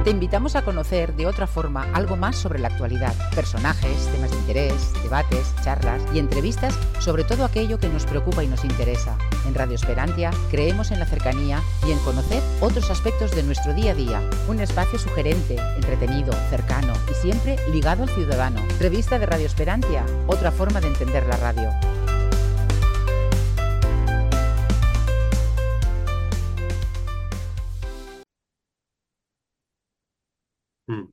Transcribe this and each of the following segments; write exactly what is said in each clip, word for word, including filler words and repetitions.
Te invitamos a conocer de otra forma algo más sobre la actualidad, personajes, temas de interés, debates, charlas y entrevistas sobre todo aquello que nos preocupa y nos interesa. En Radio Esperantia creemos en la cercanía y en conocer otros aspectos de nuestro día a día. Un espacio sugerente, entretenido, cercano y siempre ligado al ciudadano. Revista de Radio Esperantia, otra forma de entender la radio. Mm.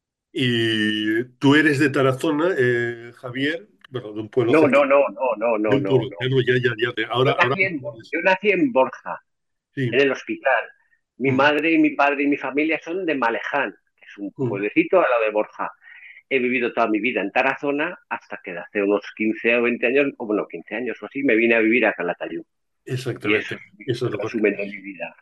Y tú eres de Tarazona, eh, Javier, bueno, de un pueblo No, cerca, no, no, no, no, de no, un no, pueblo, no. ya, no, ya, ya, ya, te- ahora, Yo ahora, nací en, Bo- yo nací en Borja, en sí, el hospital. Mi mm, madre y mi padre y mi familia son de Maleján, que es un mm, pueblecito al lado de Borja. He vivido toda mi vida en Tarazona hasta que hace unos quince o veinte años, o bueno, quince años o así, me vine a vivir a Calatayud. Y eso exactamente, es eso es el lo correcto. resumen de mi vida.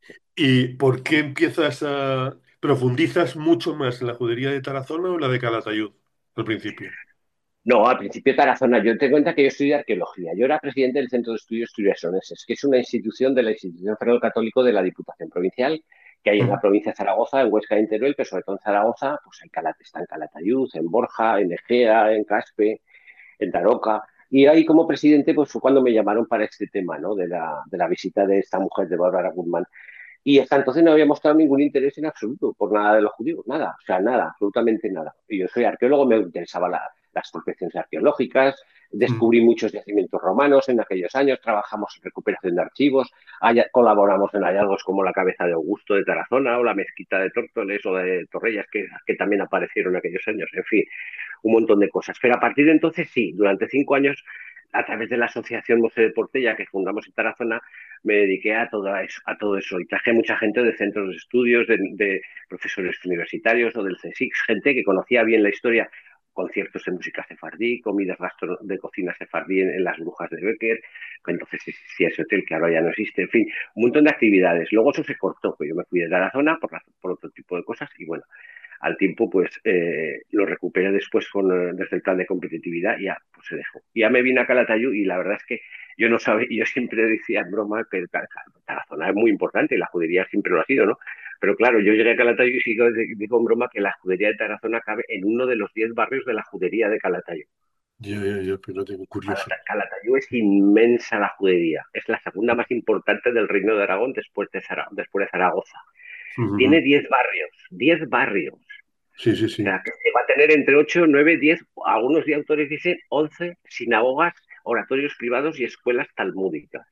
¿Y por qué empiezas a profundizas mucho más en la judería de Tarazona o en la de Calatayud al principio? No, al principio Tarazona, yo te cuenta que yo estudié arqueología. Yo era presidente del Centro de Estudios Turiasoneses, que es una institución de la Institución Federal Católico de la Diputación Provincial, que hay en la Mm, provincia de Zaragoza, en Huesca y en Teruel, pero sobre todo en Zaragoza, pues hay Calat está en Calatayud, en Borja, en Egea, en Caspe, en Daroca. Y ahí como presidente, pues fue cuando me llamaron para este tema, ¿no? De la, de la visita de esta mujer de Bárbara Guzmán. Y hasta entonces no había mostrado ningún interés en absoluto por nada de los judíos, nada, o sea, nada, absolutamente nada. Y yo soy arqueólogo, me interesaban la, las prospecciones arqueológicas, mm, descubrí muchos yacimientos romanos en aquellos años, trabajamos en recuperación de archivos, haya, colaboramos en hallazgos como la cabeza de Augusto de Tarazona o la mezquita de Tórtoles o de Torrellas, que, que también aparecieron en aquellos años, en fin, un montón de cosas. Pero a partir de entonces sí, durante cinco años, a través de la Asociación Museo de Portella que fundamos en Tarazona, me dediqué a todo eso, a todo eso y traje mucha gente de centros de estudios, de, de profesores universitarios o del CSIC, gente que conocía bien la historia, conciertos de música sefardí, comidas gastro de cocina sefardí en, en las brujas de Becker, que entonces existía ese hotel que ahora ya no existe, en fin, un montón de actividades. Luego eso se cortó, pues yo me fui de Tarazona por, la, por otro tipo de cosas y bueno, al tiempo pues eh, lo recuperé después con, eh, desde el plan de competitividad y ya pues se dejó. Y ya me vine a Calatayud y la verdad es que yo no sabía, yo siempre decía en broma que Tarazona es muy importante y la judería siempre lo ha sido, ¿no? Pero claro, yo llegué a Calatayud y sigo, digo en broma que la judería de Tarazona cabe en uno de los diez barrios de la judería de Calatayud. yo, yo, yo, pero tengo curioso. Calatayud es inmensa la judería, es la segunda más importante del Reino de Aragón después de, Zara, después de Zaragoza. Tiene Mm, diez barrios, diez barrios. sí, sí, O sí. sea, que se va a tener entre ocho, nueve, diez, algunos autores dicen once sinagogas, oratorios privados y escuelas talmúdicas.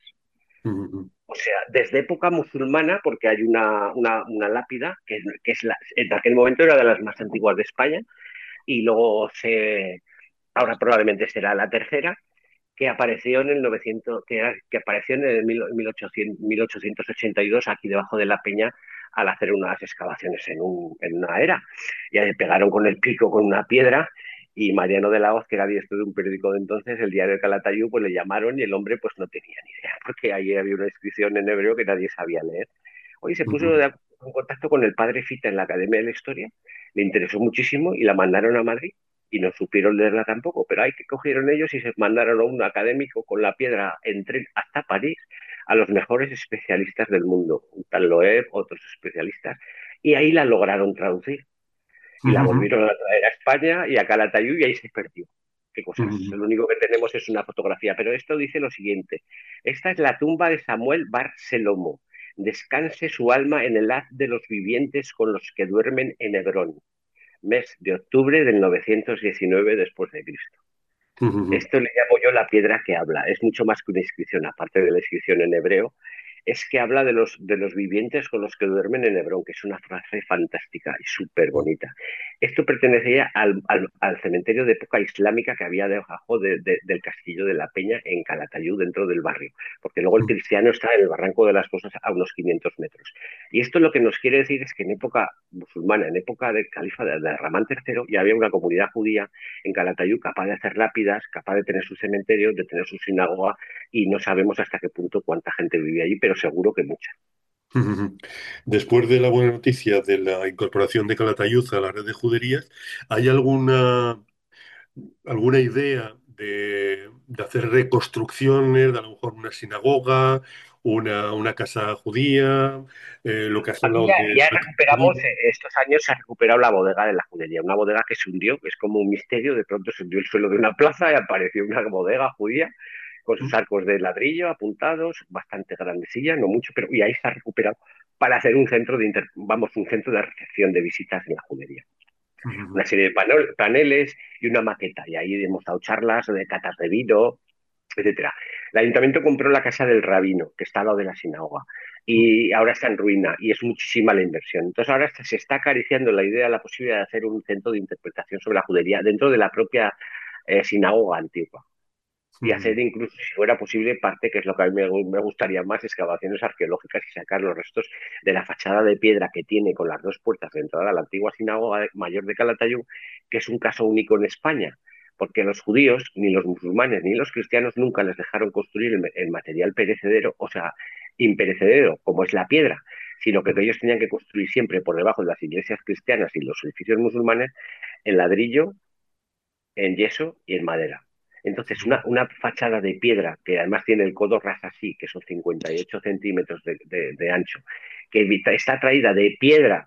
Mm, O sea, desde época musulmana, porque hay una, una, una lápida que, que es la, en aquel momento era de las más antiguas de España, y luego se, ahora probablemente será la tercera, que apareció en el novecientos, que, era, que apareció en el mil ochocientos, mil ochocientos ochenta y dos aquí debajo de la peña al hacer unas excavaciones en, un, en una era. Y ahí pegaron con el pico con una piedra y Mariano de la Hoz, que era director de un periódico de entonces, el diario de Calatayud, pues le llamaron y el hombre pues no tenía ni idea, porque ahí había una inscripción en hebreo que nadie sabía leer. Hoy se puso mm, de, en contacto con el padre Fita en la Academia de la Historia, le interesó muchísimo y la mandaron a Madrid y no supieron leerla tampoco, pero ahí que cogieron ellos y se mandaron a un académico con la piedra en tren hasta París a los mejores especialistas del mundo, un tal Loeb, otros especialistas, y ahí la lograron traducir y la mm, volvieron a traer a España y a Calatayud y ahí se perdió. Qué cosas. mm, Lo único que tenemos es una fotografía, pero esto dice lo siguiente. Esta es la tumba de Samuel Bar Selomo. Descanse su alma en el haz de los vivientes con los que duermen en Hebrón, mes de octubre del novecientos diecinueve después de Cristo. mm, mm, Esto le llamo yo la piedra que habla. Es mucho más que una inscripción, aparte de la inscripción en hebreo, es que habla de los, de los vivientes con los que duermen en Hebrón, que es una frase fantástica y súper bonita. Esto pertenecía al, al, al, cementerio de época islámica que había debajo de, de, del castillo de la Peña en Calatayud, dentro del barrio, porque luego el mm, cristiano está en el Barranco de las Cosas a unos quinientos metros. Y esto lo que nos quiere decir es que en época musulmana, en época del califa de, de Ramán tercero, ya había una comunidad judía en Calatayud capaz de hacer lápidas, capaz de tener su cementerio, de tener su sinagoga, y no sabemos hasta qué punto cuánta gente vivía allí, pero seguro que mucha. mm. Después de la buena noticia de la incorporación de Calatayud a la red de juderías, ¿hay alguna, alguna idea de, de hacer reconstrucciones, de a lo mejor una sinagoga una, una casa judía, eh, lo que has Aquí hablado ya, de ya recuperamos, mercancía. eh, estos años se ha recuperado la bodega de la judería, una bodega que se hundió, que es como un misterio, de pronto se hundió el suelo de una plaza y apareció una bodega judía con sus arcos de ladrillo apuntados, bastante grandecilla, no mucho, pero y ahí se ha recuperado para hacer un centro de inter- vamos, un centro de recepción de visitas en la judería. Una serie de panel- paneles y una maqueta, y ahí hemos dado charlas de catas de vino, etcétera. El ayuntamiento compró la casa del rabino, que está al lado de la sinagoga, y ahora está en ruina, y es muchísima la inversión. Entonces ahora se está acariciando la idea, la posibilidad de hacer un centro de interpretación sobre la judería dentro de la propia eh, sinagoga antigua. Y hacer incluso, si fuera posible, parte, que es lo que a mí me, me gustaría más, excavaciones arqueológicas y sacar los restos de la fachada de piedra que tiene con las dos puertas de entrada a la antigua sinagoga mayor de Calatayud, que es un caso único en España, porque los judíos, ni los musulmanes, ni los cristianos nunca les dejaron construir el, el material perecedero, o sea, imperecedero, como es la piedra, sino que ellos tenían que construir siempre por debajo de las iglesias cristianas y los edificios musulmanes en ladrillo, en yeso y en madera. Entonces, una, una fachada de piedra, que además tiene el codo ras así, que son cincuenta y ocho centímetros de, de, de ancho, que está traída de piedra,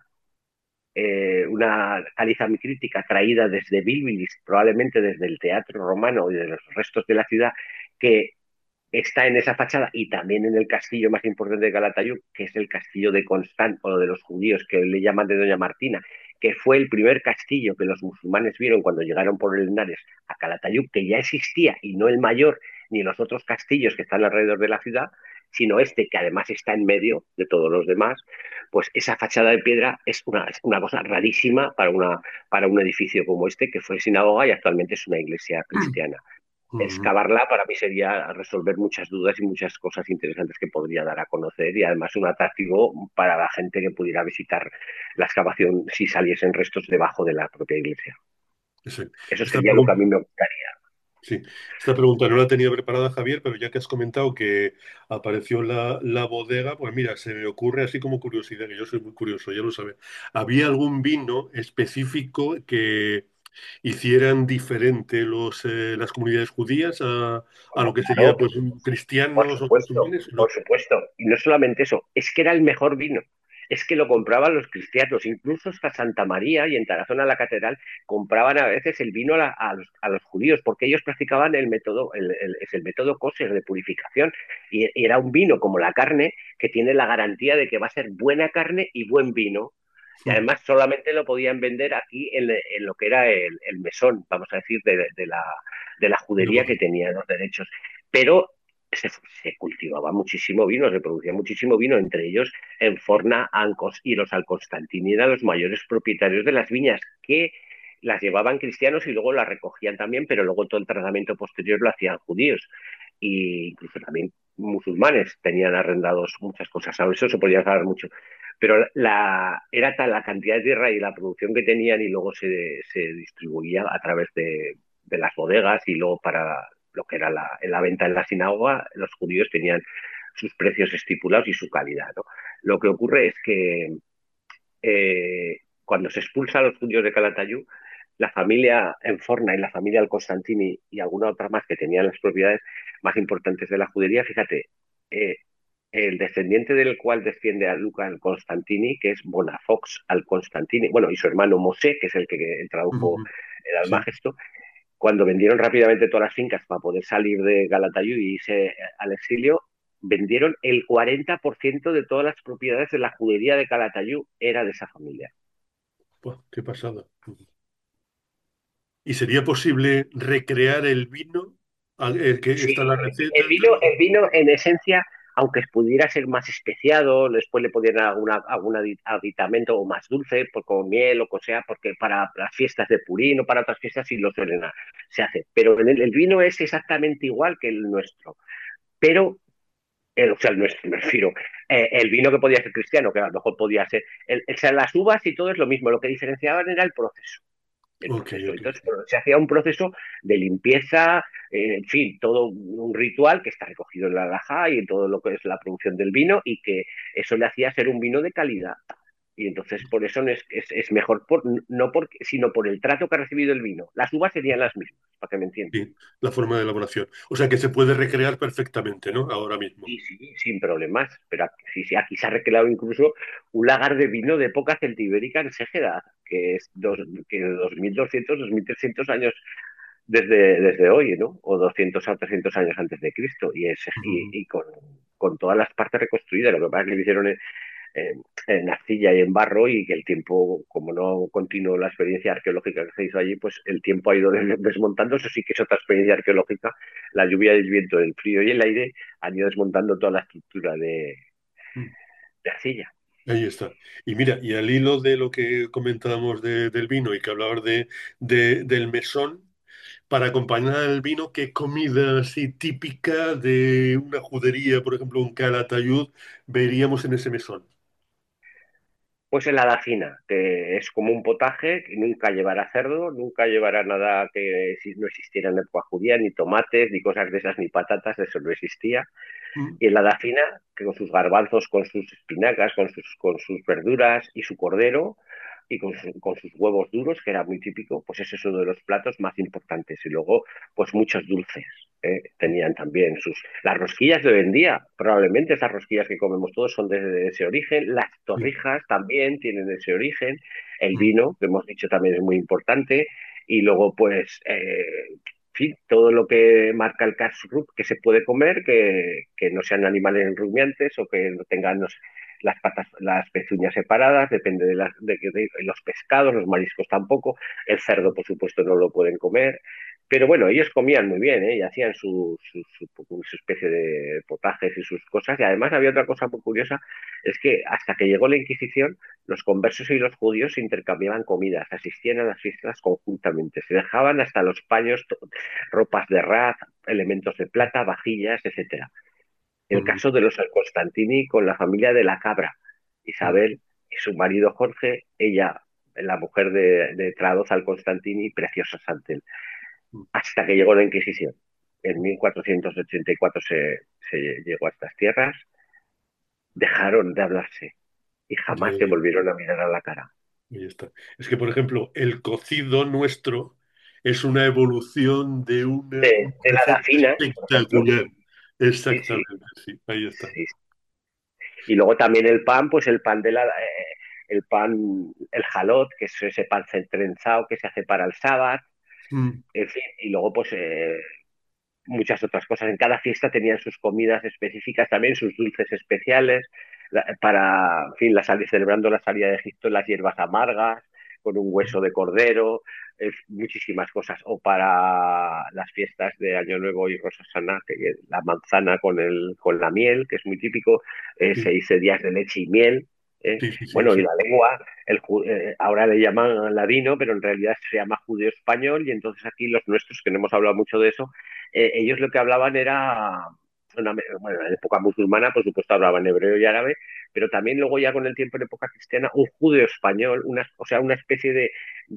eh, una caliza crítica traída desde Bilbilis, probablemente desde el teatro romano y de los restos de la ciudad, que está en esa fachada y también en el castillo más importante de Calatayud, que es el castillo de Constant, o de los judíos, que le llaman de Doña Martina, que fue el primer castillo que los musulmanes vieron cuando llegaron por el Henares a Calatayud, que ya existía, y no el mayor, ni los otros castillos que están alrededor de la ciudad, sino este, que además está en medio de todos los demás. Pues esa fachada de piedra es una, es una cosa rarísima para, una, para un edificio como este, que fue sinagoga y actualmente es una iglesia cristiana. Excavarla para mí sería resolver muchas dudas y muchas cosas interesantes que podría dar a conocer, y además un atractivo para la gente que pudiera visitar la excavación si saliesen restos debajo de la propia iglesia. Exacto. Eso Esta sería lo que a pregunta, mí me gustaría. sí, esta pregunta no la tenía preparada Javier, pero ya que has comentado que apareció la, la bodega, pues mira, se me ocurre así como curiosidad, que yo soy muy curioso, ya lo sabes. ¿Había algún vino específico que hicieran diferente los, eh, las comunidades judías a, a lo Bueno, que claro, sería pues un por cristianos o supuesto, musulmanes? por No. supuesto. Y no solamente eso, es que era el mejor vino. Es que lo compraban los cristianos, incluso hasta Santa María y en Tarazona la catedral compraban a veces el vino a, la- a los, a los judíos, porque ellos practicaban el método, el, el- es el método kosher de purificación. Y, y era un vino como la carne que tiene la garantía de que va a ser buena carne y buen vino. Y además solamente lo podían vender aquí en, en lo que era el, el mesón, vamos a decir, de, de la, de la judería que tenía los derechos. Pero se, se, cultivaba muchísimo vino, se producía muchísimo vino, entre ellos en Forna, Ancos y los Alconstantini eran los mayores propietarios de las viñas, que las llevaban cristianos y luego las recogían también, pero luego todo el tratamiento posterior lo hacían judíos. E incluso también musulmanes tenían arrendados muchas cosas. A eso se podía saber mucho. Pero la, era tal la cantidad de tierra y la producción que tenían, y luego se, se distribuía a través de, de las bodegas, y luego para lo que era la, la venta en la sinagoga, los judíos tenían sus precios estipulados y su calidad, ¿no? Lo que ocurre es que eh, cuando se expulsa a los judíos de Calatayud, la familia Enforna y la familia Al-Constantini y alguna otra más que tenían las propiedades más importantes de la judería, fíjate, eh, el descendiente del cual desciende a Luca Al-Constantini, que es Bonafox Al-Constantini, bueno, y su hermano Mosé, que es el que tradujo el Sí. Almagesto, cuando vendieron rápidamente todas las fincas para poder salir de Galatayud y irse al exilio, vendieron el cuarenta por ciento de todas las propiedades de la judería de Calatayud, era de esa familia. Buah, qué pasada. ¿Y sería posible recrear el vino? Al- El que Sí, está en la el receta, vino, tal. el vino en esencia, aunque pudiera ser más especiado, después le podrían dar alguna, algún aditamento o más dulce, por, como miel o cosa, porque para las fiestas de Purín o para otras fiestas sí lo suelen, se hace. Pero el, el vino es exactamente igual que el nuestro. Pero el, o sea, el nuestro, me refiero, eh, el vino que podía ser cristiano, que a lo mejor podía ser, el, o sea, las uvas y todo es lo mismo, lo que diferenciaban era el proceso. El Ok, proceso. ok. Entonces, se hacía un proceso de limpieza, eh, en fin, todo un ritual que está recogido en la Alhajá y en todo lo que es la producción del vino, y que eso le hacía ser un vino de calidad. Y entonces por eso no es, es, es mejor, por, no porque, sino por el trato que ha recibido el vino. Las uvas serían las mismas, para que me entiendas. Sí, la forma de elaboración. O sea que se puede recrear perfectamente, ¿no? Ahora mismo. Sí, sí, sin problemas. Pero aquí, sí, sí, aquí se ha recreado incluso un lagar de vino de época celtibérica en Ségeda, que es dos, que dos mil doscientos, dos mil trescientos años desde, desde hoy, ¿no? O doscientos a trescientos años antes de Cristo. Y, es, y, Ujú. y con, con todas las partes reconstruidas. Lo que pasa es que lo hicieron en, en, en arcilla y en barro y que el tiempo, como no continuó la experiencia arqueológica que se hizo allí, pues el tiempo ha ido desmontando. Eso sí que es otra experiencia arqueológica. La lluvia, el viento, el frío y el aire han ido desmontando toda la estructura de, de arcilla. Ahí está. Y mira, y al hilo de lo que comentábamos de- del vino y que hablabas de, de- del mesón, para acompañar el vino, ¿qué comida así típica de una judería, por ejemplo, un Calatayud, veríamos en ese mesón? Pues en la dacina, que es como un potaje, que nunca llevará cerdo, nunca llevará nada que si- no existiera en la época judía, ni tomates, ni cosas de esas, ni patatas, eso no existía. Mm, Y en la dacina, que con sus garbanzos, con sus espinacas, con sus, con sus verduras y su cordero y con, su- con sus huevos duros, que era muy típico, pues ese es uno de los platos más importantes. Y luego, pues muchos dulces. ¿eh? Tenían también sus... Las rosquillas de hoy en día, probablemente esas rosquillas que comemos todos son de, de ese origen. Las sí, torrijas también tienen ese origen. El mm, vino, que hemos dicho también es muy importante. Y luego, pues, eh, fin, todo lo que marca el kashrut que se puede comer, que, que no sean animales rumiantes o que no tengan los- las patas, las pezuñas separadas, depende de, las, de, de los pescados, los mariscos tampoco, el cerdo, por supuesto, no lo pueden comer. Pero bueno, ellos comían muy bien, ¿eh? Y hacían su, su, su, su especie de potajes y sus cosas. Y además había otra cosa muy curiosa, es que hasta que llegó la Inquisición, los conversos y los judíos intercambiaban comidas, asistían a las fiestas conjuntamente, se dejaban hasta los paños, ropas de raz, elementos de plata, vajillas, etcétera. El mm, caso de los Constantini con la familia de la Cabra, mm, Isabel y su marido Jorge, ella, la mujer de, de Tradoz al Constantini, preciosa Santel, mm, hasta que llegó la Inquisición. En mil cuatrocientos ochenta y cuatro se, se llegó a estas tierras, dejaron de hablarse y jamás se ya, volvieron a mirar a la cara. ahí está. Es que, por ejemplo, el cocido nuestro es una evolución de una, De, una de la receta Dafina, por ejemplo, espectacular. sí, sí, Exactamente, sí, ahí está. sí. Y luego también el pan, pues el pan de la, eh, el pan, el jalot, que es ese pan trenzado que se hace para el sábado, Mm, en fin, y luego pues eh, muchas otras cosas. En cada fiesta tenían sus comidas específicas, también sus dulces especiales, la- para, en fin, la sal- celebrando la salida de Egipto, las hierbas amargas, con un hueso de cordero, eh, muchísimas cosas. O para las fiestas de Año Nuevo y Rosh Hashanah, que la manzana con, el, con la miel, que es muy típico, eh, se sí, dice días de leche y miel. ¿eh? sí, sí, sí, Bueno, y sí. la lengua, el, ju- eh, ahora le llaman ladino, pero en realidad se llama judeo español, y entonces aquí los nuestros, que no hemos hablado mucho de eso, eh, ellos lo que hablaban era, una, bueno, en época musulmana, por supuesto, hablaban hebreo y árabe, pero también luego ya con el tiempo en época cristiana, un judeo español, una, o sea, una especie de,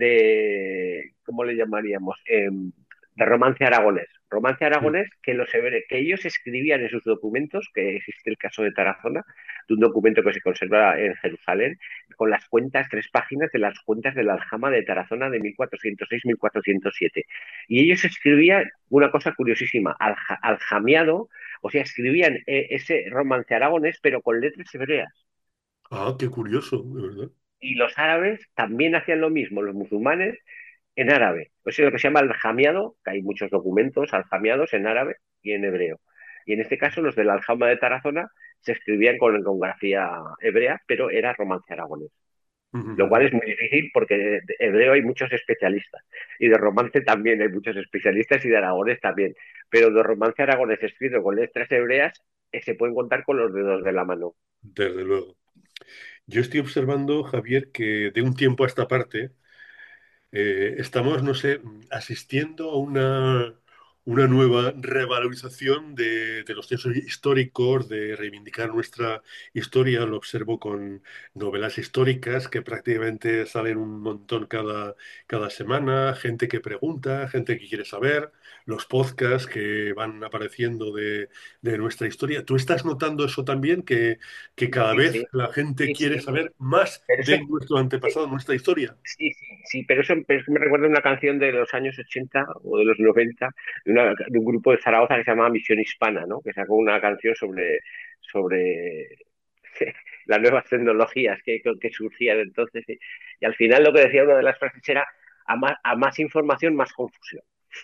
de ¿cómo le llamaríamos? Eh, de romance aragonés. Romance Sí, aragonés que, los hebre- que ellos escribían en sus documentos, que existe el caso de Tarazona, de un documento que se conserva en Jerusalén, con las cuentas, tres páginas de las cuentas de la aljama de Tarazona de mil cuatrocientos seis mil cuatrocientos siete. Y ellos escribían una cosa curiosísima, alja, aljamiado, o sea, escribían eh, ese romance aragonés, pero con letras hebreas. ah, qué curioso, de verdad. Y los árabes también hacían lo mismo, los musulmanes en árabe. Eso es lo que se llama aljamiado, que hay muchos documentos aljamiados en árabe y en hebreo. Y en este caso, los de la aljama de Tarazona se escribían con, con grafía hebrea, pero era romance aragonés. Lo cual Ujú. es muy difícil porque de hebreo hay muchos especialistas y de romance también hay muchos especialistas y de aragonés también. Pero de romance aragonés escrito con letras hebreas eh, se pueden contar con los dedos de la mano. Desde luego. Yo estoy observando, Javier, que de un tiempo a esta parte eh, estamos, no sé, asistiendo a una, una nueva revalorización de, de los textos históricos, de reivindicar nuestra historia. Lo observo con novelas históricas que prácticamente salen un montón cada, cada semana, gente que pregunta, gente que quiere saber, los podcasts que van apareciendo de, de nuestra historia. ¿Tú estás notando eso también, que, que cada Sí, vez sí, la gente sí, quiere sí. saber más Pero eso, de nuestro sí, antepasado, nuestra historia? sí, sí, sí, pero eso, pero eso me recuerda a una canción de los años ochenta o de los noventa de, una- de un grupo de Zaragoza que se llamaba Misión Hispana, ¿no? Que sacó una canción sobre, sobre las nuevas tecnologías que, que, que surgían entonces. Y, y al final lo que decía una de las frases era: a más, a más información, más confusión.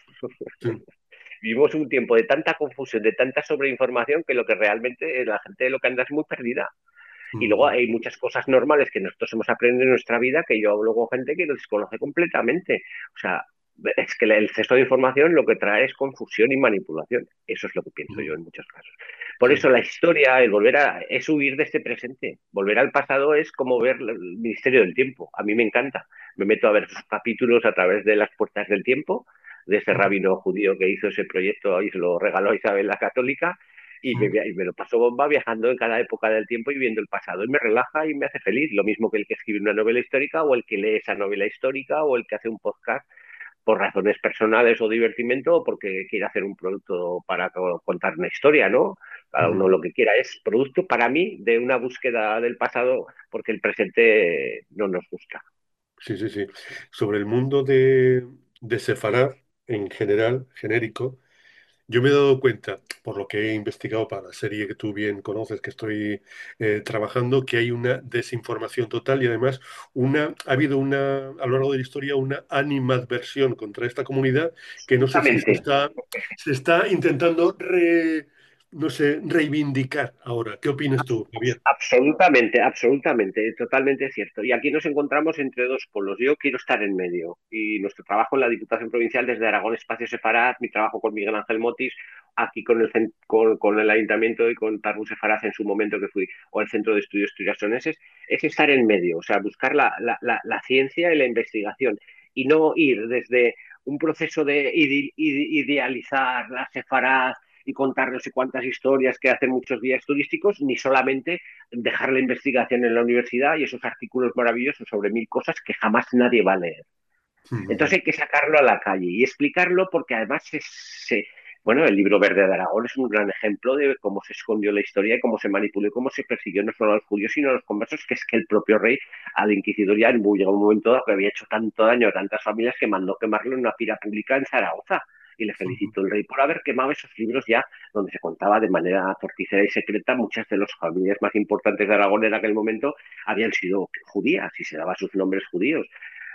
Sí. Vivimos un tiempo de tanta confusión, de tanta sobreinformación, que lo que realmente la gente lo que anda es muy perdida. Y luego Mm, hay muchas cosas normales que nosotros hemos aprendido en nuestra vida que yo hablo con gente que lo desconoce completamente. O sea, es que el exceso de información lo que trae es confusión y manipulación. Eso es lo que pienso yo mm, en muchos casos. Por eso sí. la historia, el volver a, es huir de este presente. Volver al pasado es como ver el Ministerio del Tiempo. A mí me encanta. Me meto a ver sus capítulos a través de las puertas del tiempo, de ese Mm, rabino judío que hizo ese proyecto y se lo regaló a Isabel la Católica, y me, mm. y me lo paso bomba viajando en cada época del tiempo y viendo el pasado. Y me relaja y me hace feliz. Lo mismo que el que escribe una novela histórica o el que lee esa novela histórica o el que hace un podcast por razones personales o divertimento o porque quiere hacer un producto para contar una historia, ¿no? Cada uno Mm. lo que quiera. Es producto para mí de una búsqueda del pasado porque el presente no nos gusta. Sí, sí, sí. Sobre el mundo de, de Sefarad, en general, genérico, yo me he dado cuenta, por lo que he investigado para la serie que tú bien conoces, que estoy eh, trabajando, que hay una desinformación total y además una, ha habido una, a lo largo de la historia, una animadversión contra esta comunidad que no sé si se Exactamente. está, se está intentando re- no sé, reivindicar ahora. ¿Qué opinas tú, Javier? Absolutamente, absolutamente, totalmente cierto. Y aquí nos encontramos entre dos polos. Yo quiero estar en medio y nuestro trabajo en la Diputación Provincial desde Aragón Espacio Separat, mi trabajo con Miguel Ángel Motis, aquí con el, con, con el Ayuntamiento y con Tarun Sefaraz en su momento que fui, o el Centro de Estudios Turiasoneses, es estar en medio, o sea, buscar la, la, la, la ciencia y la investigación y no ir desde un proceso de ide, ide, idealizar la Sefaraz y contar no sé cuántas historias que hacen muchos guías turísticos, ni solamente dejar la investigación en la universidad y esos artículos maravillosos sobre mil cosas que jamás nadie va a leer. Entonces hay que sacarlo a la calle y explicarlo porque además se, se, bueno, el libro verde de Aragón es un gran ejemplo de cómo se escondió la historia y cómo se manipuló y cómo se persiguió no solo a los judíos sino a los conversos, que es que el propio rey al inquisidor ya llegó un momento dado que había hecho tanto daño a tantas familias que mandó quemarlo en una pira pública en Zaragoza. Y le felicitó el rey por haber quemado esos libros ya donde se contaba de manera torticera y secreta muchas de las familias más importantes de Aragón en aquel momento habían sido judías y se daban sus nombres judíos.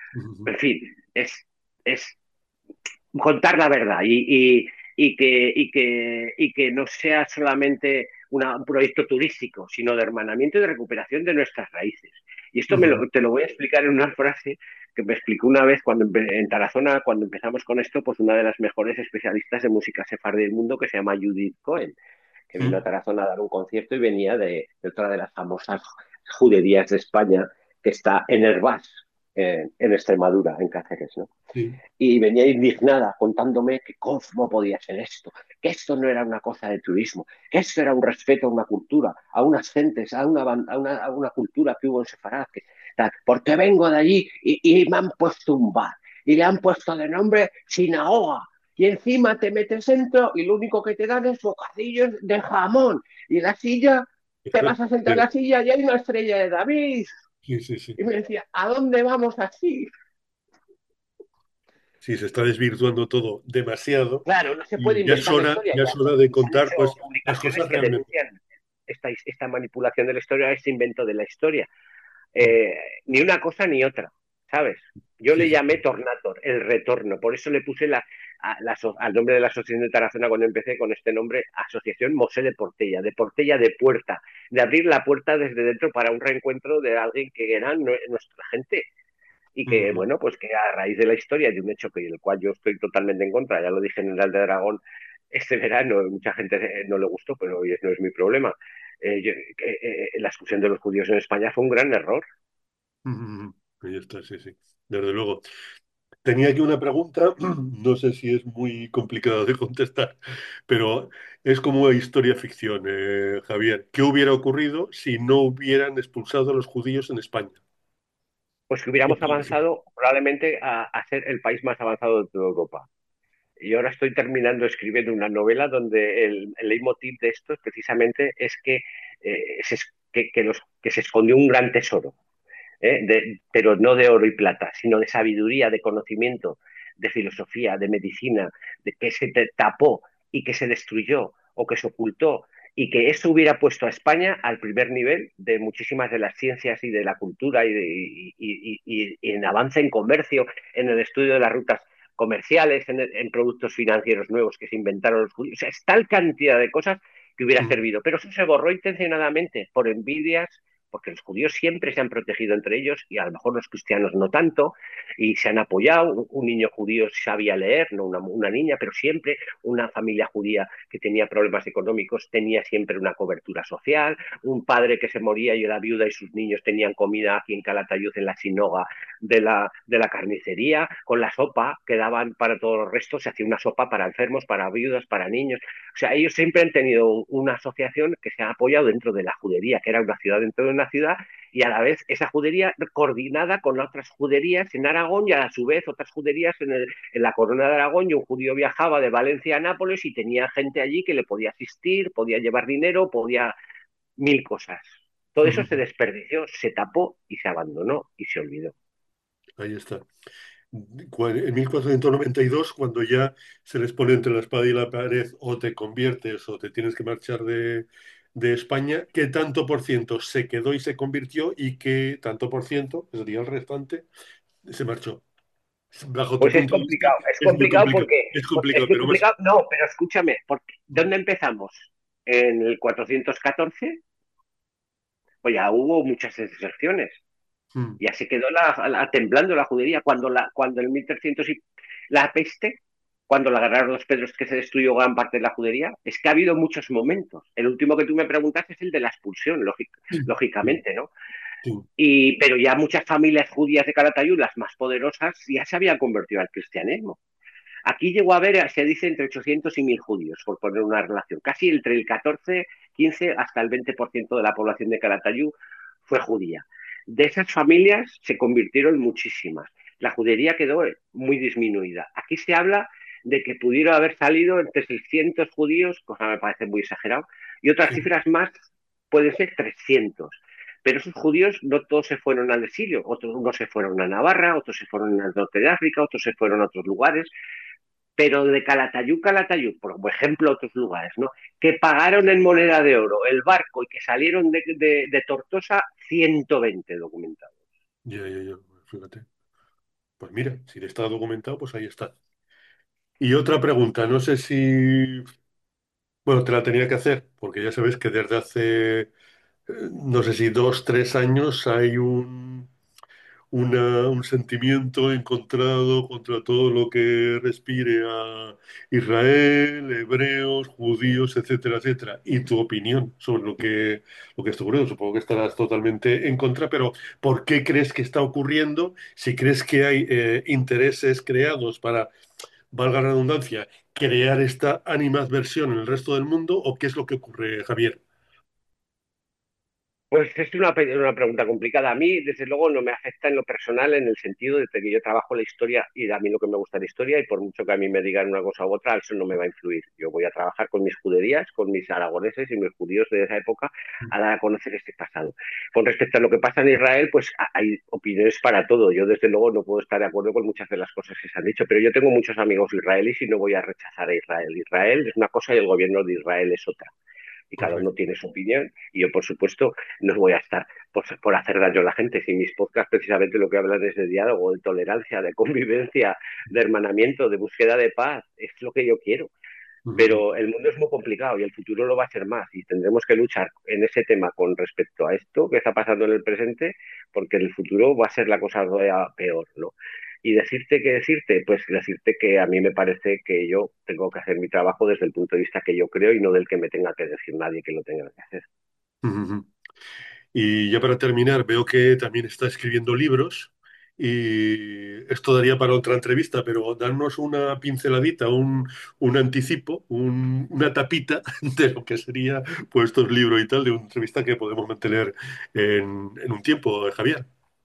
En fin, es, es contar la verdad y, y, y, que, y, que, y que no sea solamente una, un proyecto turístico, sino de hermanamiento y de recuperación de nuestras raíces. Y esto me lo, te lo voy a explicar en una frase que me explicó una vez cuando en Tarazona, cuando empezamos con esto, pues una de las mejores especialistas de música sefardí del mundo, que se llama Judith Cohen, que vino a Tarazona a dar un concierto y venía de, de otra de las famosas juderías de España, que está en Herbás, eh, en Extremadura, en Cáceres, ¿no? Sí. Y venía indignada contándome que cómo podía ser esto, que esto no era una cosa de turismo, que esto era un respeto a una cultura, a unas gentes, a una, a una, a una cultura que hubo en Sefarad, que, tal, porque vengo de allí y, y me han puesto un bar y le han puesto de nombre sinagoga y encima te metes dentro y lo único que te dan es bocadillos de jamón y la silla, te vas a sentar en la silla y hay una estrella de David. Sí, sí, sí. Y me decía, ¿a dónde vamos así? Sí, se está desvirtuando todo demasiado Claro, no se puede y ya es inventar la hora, historia. ya Ya es hora de se han contar hecho pues las publicaciones cosas que realmente. denuncian esta, esta manipulación de la historia, este invento de la historia. Eh, ni una cosa ni otra, ¿sabes? Yo Sí, le sí, llamé Tornator, el retorno. Por eso le puse la, a, la, al nombre de la Asociación de Tarazona cuando empecé con este nombre, Asociación Mosé de Portella, de Portella de puerta, de abrir la puerta desde dentro para un reencuentro de alguien que era nuestra gente y que, mm, bueno, pues que a raíz de la historia de un hecho que del cual yo estoy totalmente en contra, ya lo dije en el Alto de Aragón este verano, mucha gente no le gustó, pero hoy no es mi problema. Eh, yo, eh, eh, la exclusión de los judíos en España fue un gran error. mm, mm, ahí está, sí, sí, desde luego. Tenía aquí una pregunta, no sé si es muy complicada de contestar, pero es como historia ficción, eh, Javier. ¿Qué hubiera ocurrido si no hubieran expulsado a los judíos en España? Pues que ¿Qué hubiéramos parece? avanzado probablemente a, a ser el país más avanzado de toda Europa. Y ahora estoy terminando escribiendo una novela donde el, el leitmotiv de esto precisamente es que, eh, se, que, que, los, que se escondió un gran tesoro, ¿eh? De, pero no de oro y plata, sino de sabiduría, de conocimiento, de filosofía, de medicina, de que se te tapó y que se destruyó o que se ocultó y que eso hubiera puesto a España al primer nivel de muchísimas de las ciencias y de la cultura y, de, y, y, y, y en avance en comercio, en el estudio de las rutas comerciales, en, en, productos financieros nuevos que se inventaron los judíos. O sea, es tal cantidad de cosas que hubiera Mm, servido. Pero eso se borró intencionadamente por envidias, porque los judíos siempre se han protegido entre ellos y a lo mejor los cristianos no tanto, y se han apoyado. Un niño judío sabía leer, no una, una niña, pero siempre una familia judía que tenía problemas económicos tenía siempre una cobertura social, un padre que se moría y era viuda y sus niños tenían comida aquí en Calatayud en la sinagoga de la, de la carnicería, con la sopa que daban para todos los restos, se hacía una sopa para enfermos, para viudas, para niños. O sea, ellos siempre han tenido una asociación que se ha apoyado dentro de la judería, que era una ciudad dentro de una ciudad, y a la vez esa judería coordinada con otras juderías en Aragón y a su vez otras juderías en, el, en la corona de Aragón, y un judío viajaba de Valencia a Nápoles y tenía gente allí que le podía asistir, podía llevar dinero, podía mil cosas. Todo eso se mm, desperdició, se tapó y se abandonó y se olvidó. ahí está. Cu- En mil cuatrocientos noventa y dos, cuando ya se les pone entre la espada y la pared, o te conviertes o te tienes que marchar de, de España, ¿qué tanto por ciento se quedó y se convirtió y qué tanto por ciento, que sería el restante, se marchó? Bajo tu Pues es punto de vista, complicado, es es muy complicado complicado. porque Es es complicado, muy pero más. complicado. No, pero escúchame, porque ¿dónde empezamos? En el cuatrocientos catorce, pues ya hubo muchas deserciones. Mm, Ya se quedó la, la, temblando la judería cuando, la, cuando en mil trescientos y la peste, cuando la guerra de los Pedros que se destruyó gran parte de la judería, es que ha habido muchos momentos. El último que tú me preguntaste es el de la expulsión, lógic, sí, lógicamente, ¿no? sí, Y, pero ya muchas familias judías de Calatayud, las más poderosas, ya se habían convertido al cristianismo. Aquí llegó a haber, se dice, entre ochocientos y mil judíos, por poner una relación. Casi entre el catorce, quince hasta el veinte por ciento de la población de Calatayud fue judía. De esas familias se convirtieron muchísimas. La judería quedó muy disminuida. Aquí se habla de que pudieron haber salido entre seiscientos judíos, cosa que me parece muy exagerado, y otras sí, cifras más pueden ser trescientos. Pero esos judíos no todos se fueron al exilio, otros no se fueron a Navarra, otros se fueron al norte de África, otros se fueron a otros lugares, pero de Calatayud, Calatayud, por ejemplo, otros lugares, ¿no? Que pagaron en moneda de oro el barco y que salieron de, de, de Tortosa, ciento veinte documentados. ya, ya, ya, fíjate. Pues mira, si está documentado, pues ahí está. Y otra pregunta, no sé si, bueno, te la tenía que hacer, porque ya sabes que desde hace, eh, no sé si dos, tres años hay un, una- un sentimiento encontrado contra todo lo que respire a Israel, hebreos, judíos, etcétera, etcétera. Y tu opinión sobre lo que, lo que está ocurriendo. Supongo que estarás totalmente en contra, pero ¿por qué crees que está ocurriendo? Si crees que hay eh, intereses creados para, valga la redundancia, crear esta animadversión en el resto del mundo, ¿o qué es lo que ocurre, Javier? Pues es una, una, pregunta complicada. A mí, desde luego, no me afecta en lo personal, en el sentido de que yo trabajo la historia y a mí lo que me gusta es la historia, y por mucho que a mí me digan una cosa u otra, eso no me va a influir. Yo voy a trabajar con mis juderías, con mis aragoneses y mis judíos de esa época, a dar a conocer este pasado. Con respecto a lo que pasa en Israel, pues hay opiniones para todo. Yo, desde luego, no puedo estar de acuerdo con muchas de las cosas que se han dicho, pero yo tengo muchos amigos israelíes y no voy a rechazar a Israel. Israel es una cosa y el gobierno de Israel es otra, y cada uno Correcto. tiene su opinión, y yo, por supuesto, no voy a estar por, por hacer daño a la gente. Si mis podcasts precisamente lo que hablan es de diálogo, de tolerancia, de convivencia, de hermanamiento, de búsqueda de paz, es lo que yo quiero. Ujú. Pero el mundo es muy complicado y el futuro lo va a ser más, y tendremos que luchar en ese tema con respecto a esto que está pasando en el presente, porque en el futuro va a ser la cosa peor, ¿no? Y decirte que decirte, pues decirte que a mí me parece que yo tengo que hacer mi trabajo desde el punto de vista que yo creo y no del que me tenga que decir nadie que lo tenga que hacer. Ujú. Y ya para terminar, veo que también está escribiendo libros y esto daría para otra entrevista, pero darnos una pinceladita, un, un anticipo, un- una tapita de lo que sería pues estos libros y tal, de una entrevista que podemos mantener en, en un tiempo, Javier.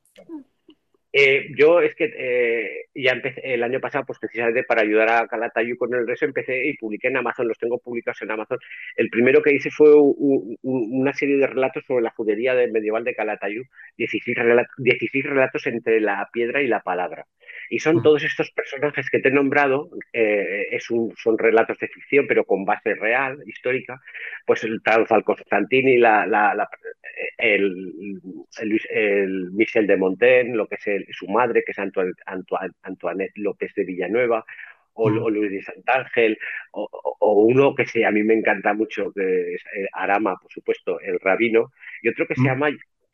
Eh, yo es que eh, ya empecé el año pasado, pues precisamente para ayudar a Calatayud con el resto, empecé y publiqué en Amazon, los tengo publicados en Amazon. El primero que hice fue un- un- una serie de relatos sobre la judería de- medieval de Calatayud, dieciséis relatos, dieciséis relatos entre la piedra y la palabra. Y son Mm, todos estos personajes que te he nombrado, eh, es un, son relatos de ficción, pero con base real, histórica, pues el tal Constantini, la, la, la, el, el, Luis- el Michel de Montaigne, lo que es el- su madre, que es Antoine- Antoine- Antoinette López de Villanueva, o, mm, o Luis de Santángel, o, o- o uno que se, a mí me encanta mucho, que es eh, Arama, por supuesto, el rabino, y otro que se mm. llama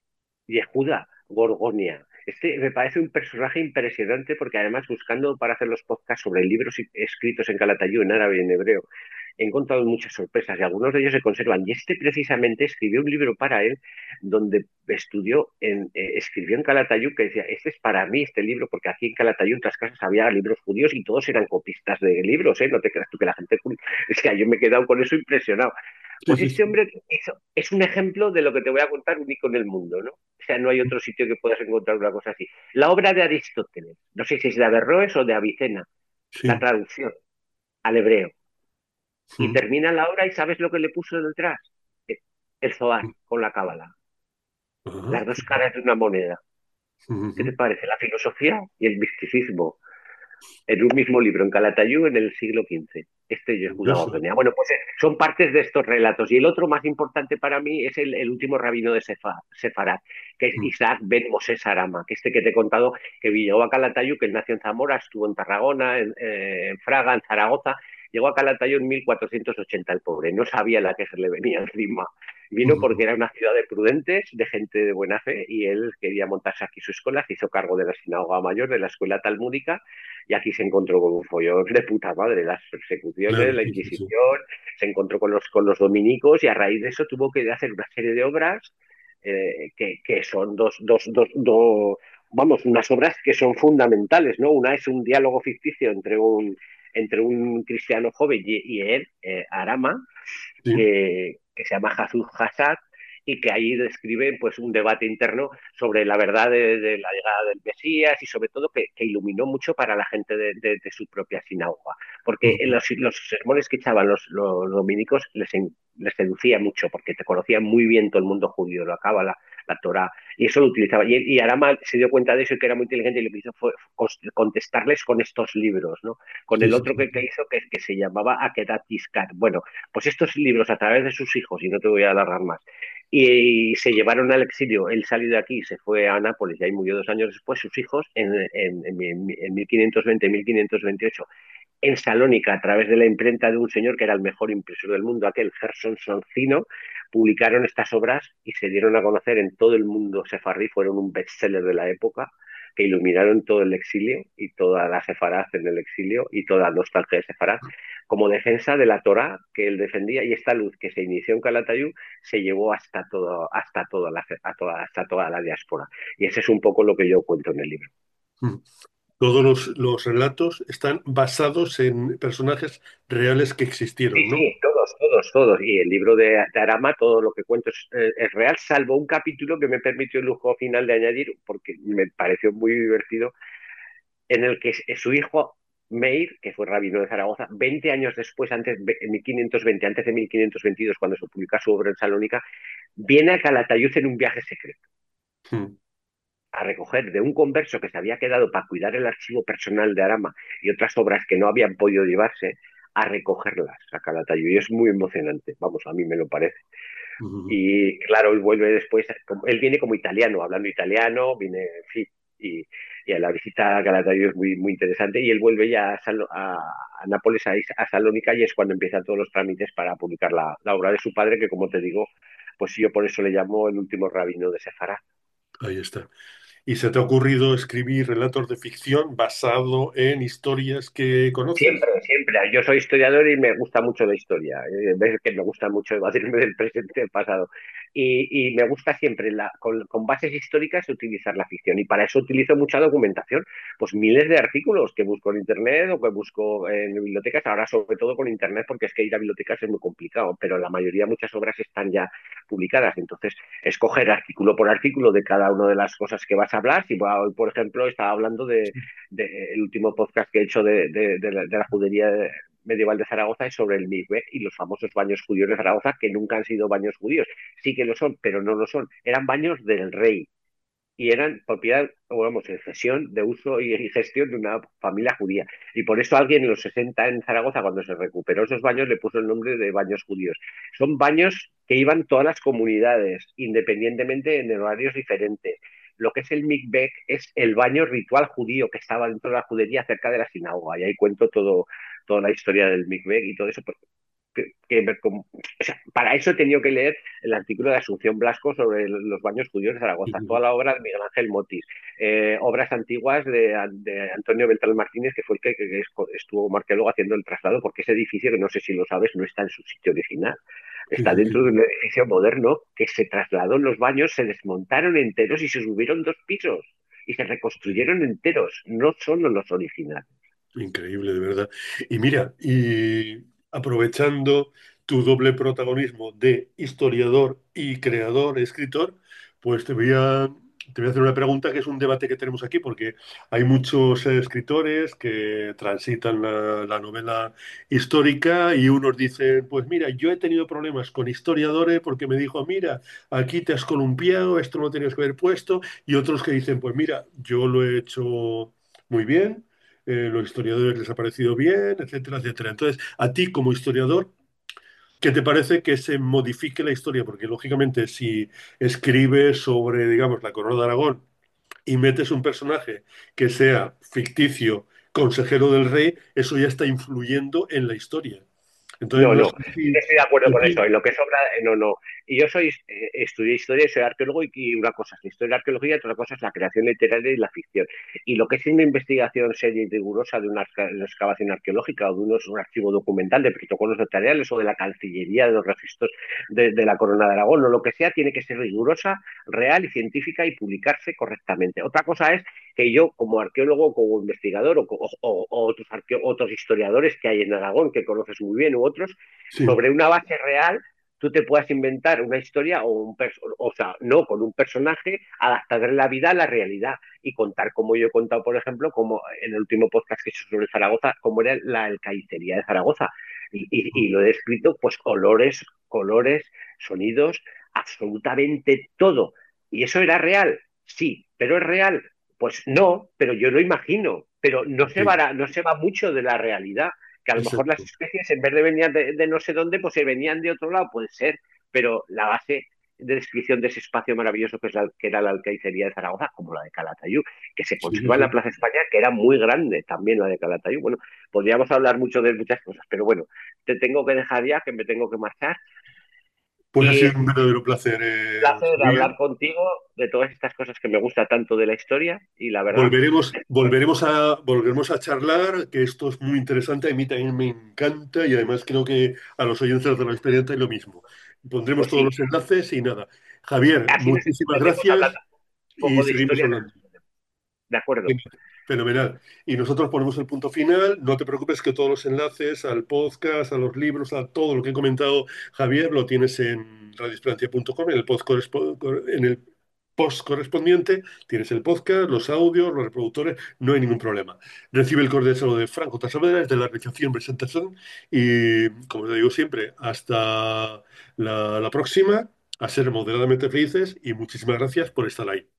Yehuda Gorgonia. Este me parece un personaje impresionante porque además buscando para hacer los podcasts sobre libros escritos en Calatayud, en árabe y en hebreo, he encontrado muchas sorpresas y algunos de ellos se conservan. Y este precisamente escribió un libro para él donde estudió en, eh, escribió en Calatayud que decía, este es para mí este libro, porque aquí en Calatayud en otras casas había libros judíos y todos eran copistas de libros, ¿eh? No te creas tú que la gente... Es que yo me he quedado con eso impresionado. Sí, Pues sí, este sí. hombre hizo- es un ejemplo de lo que te voy a contar único en el mundo, ¿no? O sea, no hay otro sitio que puedas encontrar una cosa así. La obra de Aristóteles, no sé si es de Averroes o de Avicena, la Sí. traducción al hebreo. Y Mm, termina la obra y ¿sabes lo que le puso detrás? El Zohar mm. con la Cábala, Ah, las dos caras de una moneda. ¿Qué te ujú. parece? La filosofía y el misticismo en un mismo libro, en Calatayud, en el siglo quince. Este y Yehuda Curioso. Ordoña. Bueno, pues eh, son partes de estos relatos. Y el otro más importante para mí es el, el último rabino de Sefa- Sefarad, que es Mm, Isaac ben Mosés Arama, que este que te he contado, que llegó a Calatayud, que él nació en Zamora, estuvo en Tarragona, en, eh, en Fraga, en Zaragoza. Llegó a Calatayud en mil cuatrocientos ochenta el pobre, no sabía la que se le venía encima. Vino porque ujú. era una ciudad de prudentes, de gente de buena fe, y él quería montarse aquí su escuela, se hizo cargo de la sinagoga mayor, de la escuela talmúdica, y aquí se encontró con un follón de puta madre, las persecuciones, Claro, la sí, sí, sí. Inquisición, se encontró con los, con los dominicos y a raíz de eso tuvo que hacer una serie de obras eh, que, que, son dos, dos, dos, dos, vamos, unas obras que son fundamentales, ¿no? Una es un diálogo ficticio entre un, entre un cristiano joven y, y él, eh, Arama, Sí. que, que se llama Hazuz Hassad, y que ahí describe pues, un debate interno sobre la verdad de, de la llegada del Mesías y sobre todo que, que iluminó mucho para la gente de, de, de su propia sinagoga. Porque en Ujú. los, los sermones que echaban los, los dominicos les, en, les seducía mucho porque te conocían muy bien todo el mundo judío, la cábala, la Torá, y eso lo utilizaba. Y, y Arama se dio cuenta de eso y que era muy inteligente y lo que hizo fue contestarles con estos libros, ¿no? Con Sí, el sí, otro sí. que, que hizo que, que se llamaba Akedat Iskar. Bueno, pues estos libros a través de sus hijos, y no te voy a alargar más, y se llevaron al exilio. Él salió de aquí, se fue a Nápoles y ahí murió dos años después. Sus hijos, en, en, en, en mil quinientos veinte, mil quinientos veintiocho, en Salónica, a través de la imprenta de un señor que era el mejor impresor del mundo, aquel Gerson Soncino, publicaron estas obras y se dieron a conocer en todo el mundo sefardí, fueron un bestseller de la época, que iluminaron todo el exilio y toda la sefarad en el exilio y toda la nostalgia de sefarad, como defensa de la Torá que él defendía, y esta luz que se inició en Calatayud se llevó hasta, todo, hasta, toda la, a toda, hasta toda la diáspora. Y ese es un poco lo que yo cuento en el libro. Mm. Todos los, los relatos están basados en personajes reales que Sí, existieron, ¿no? sí, todos, todos, todos. Y el libro de, de Arama, todo lo que cuento es, eh, es real, salvo un capítulo que me permitió el lujo final de añadir, porque me pareció muy divertido, en el que su hijo Meir, que fue rabino de Zaragoza, veinte años después, antes, en mil quinientos veinte, antes de mil quinientos veintidós, cuando se publica su obra en Salónica, viene a Calatayud en un viaje secreto Mm. a recoger de un converso que se había quedado para cuidar el archivo personal de Arama y otras obras que no habían podido llevarse, a recogerlas a Calatayud. Y es muy emocionante, vamos, a mí me lo parece. Ujú. Y claro, él vuelve después, él viene como italiano, hablando italiano, viene, en fin, y, y a la visita a Calatayud es muy, muy interesante, y él vuelve ya a, Sal, a, a Nápoles, a, a Salónica, y es cuando empiezan todos los trámites para publicar la, la, obra de su padre, que como te digo, pues yo por eso le llamo el último rabino de Sefarad. Ahí está. ¿Y se te ha ocurrido escribir relatos de ficción basado en historias que conoces? Siempre, siempre. Yo soy historiador y me gusta mucho la historia. Eh, ves que me gusta mucho evadirme del presente y del pasado. Y, y me gusta siempre, la, con, con bases históricas, utilizar la ficción. Y para eso utilizo mucha documentación, pues miles de artículos que busco en Internet o que busco en bibliotecas, ahora sobre todo con Internet, porque es que ir a bibliotecas es muy complicado, pero la mayoría, muchas obras están ya publicadas. Entonces, escoger artículo por artículo de cada una de las cosas que vas a hablar. Si hoy, por ejemplo, estaba hablando de, de el último podcast que he hecho de, de, de, la, de la judería medieval de Zaragoza es sobre el Mikveh y los famosos baños judíos de Zaragoza, que nunca han sido baños judíos. Sí que lo son, pero no lo son. Eran baños del rey y eran propiedad, o vamos, en cesión de uso y gestión de una familia judía. Y por eso alguien en los sesenta en Zaragoza, cuando se recuperó esos baños, le puso el nombre de baños judíos. Son baños que iban todas las comunidades, independientemente en horarios diferentes. Lo que es el mikveh es el baño ritual judío que estaba dentro de la judería cerca de la sinagoga. Y ahí cuento todo, toda la historia del mikveh y todo eso. Que, que me, como, o sea, para eso he tenido que leer el artículo de Asunción Blasco sobre el, los baños judíos de Zaragoza, toda la obra de Miguel Ángel Motis, eh, obras antiguas de, de Antonio Beltrán Martínez, que fue el que, que estuvo como arqueólogo haciendo el traslado, porque ese edificio, que no sé si lo sabes, no está en su sitio original. Sí, Está sí, dentro de sí. un edificio moderno que se trasladó en los baños, se desmontaron enteros y se subieron dos pisos y se reconstruyeron enteros, no solo los originales. Increíble, de verdad. Y mira, y aprovechando tu doble protagonismo de historiador y creador, escritor, pues te voy a, te voy a hacer una pregunta que es un debate que tenemos aquí, porque hay muchos eh, escritores que transitan la, la novela histórica y unos dicen, pues mira, yo he tenido problemas con historiadores porque me dijo, mira, aquí te has columpiado, esto no tenías que haber puesto, y otros que dicen, pues mira, yo lo he hecho muy bien, eh, los historiadores les ha parecido bien, etcétera, etcétera. Entonces, a ti como historiador, ¿qué te parece que se modifique la historia? Porque lógicamente si escribes sobre, digamos, la corona de Aragón y metes un personaje que sea ficticio, consejero del rey, eso ya está influyendo en la historia. Entonces, No, no no, sé si... estoy de acuerdo ¿qué con eso. opinas? En lo que sobra, eh, no, no. Y yo soy, eh, estudié historia y soy arqueólogo y, y una cosa es la historia de la arqueología y otra cosa es la creación literaria y la ficción. Y lo que es una investigación seria y rigurosa de una, arca- de una excavación arqueológica o de unos, un archivo documental de protocolos notariales o de la Cancillería de los registros de, de la Corona de Aragón o lo que sea, tiene que ser rigurosa, real y científica y publicarse correctamente. Otra cosa es que yo, como arqueólogo, como investigador o, o, o otros, arqueo, otros historiadores que hay en Aragón, que conoces muy bien, u otros, Sí, sobre una base real, tú te puedas inventar una historia o un o sea, no con un personaje, adaptar la vida a la realidad y contar, como yo he contado, por ejemplo, como en el último podcast que he hecho sobre Zaragoza, cómo era la alcaicería de Zaragoza. Y, y, y lo he descrito, pues, olores, colores, sonidos, absolutamente todo. ¿Y eso era real? Sí, pero es real. Pues no, pero yo lo imagino, pero no se sí, va, no se va mucho de la realidad, que a lo mejor las exacto. especies en vez de venir de, de no sé dónde, pues se venían de otro lado, puede ser, pero la base de descripción de ese espacio maravilloso que, es la, que era la alcaicería de Zaragoza, como la de Calatayud, que se Sí, sí, conserva en la sí. Plaza España, que era muy grande también la de Calatayud. Bueno, podríamos hablar mucho de muchas cosas, pero bueno, te tengo que dejar ya, que me tengo que marchar. Pues ha Y sido es un un verdadero placer, eh, placer Javier. hablar contigo de todas estas cosas que me gusta tanto de la historia y la verdad, Volveremos, volveremos a, volveremos a charlar, que esto es muy interesante, a mí también me encanta y además creo que a los oyentes de la experiencia es lo mismo. Pondremos pues todos sí, los enlaces y nada. Javier, así nos muchísimas entendemos gracias hablando un y poco de seguimos historia. hablando. De acuerdo. Venga, fenomenal. Y nosotros ponemos el punto final. No te preocupes que todos los enlaces al podcast, a los libros, a todo lo que he comentado, Javier, lo tienes en radioesperantia punto com, en el post, correspo- en el post correspondiente. Tienes el podcast, los audios, los reproductores, no hay ningún problema. Recibe el cordial saludo de Franco Talavera desde la realización presentación y, como te digo siempre, hasta la, la próxima, a ser moderadamente felices y muchísimas gracias por estar ahí.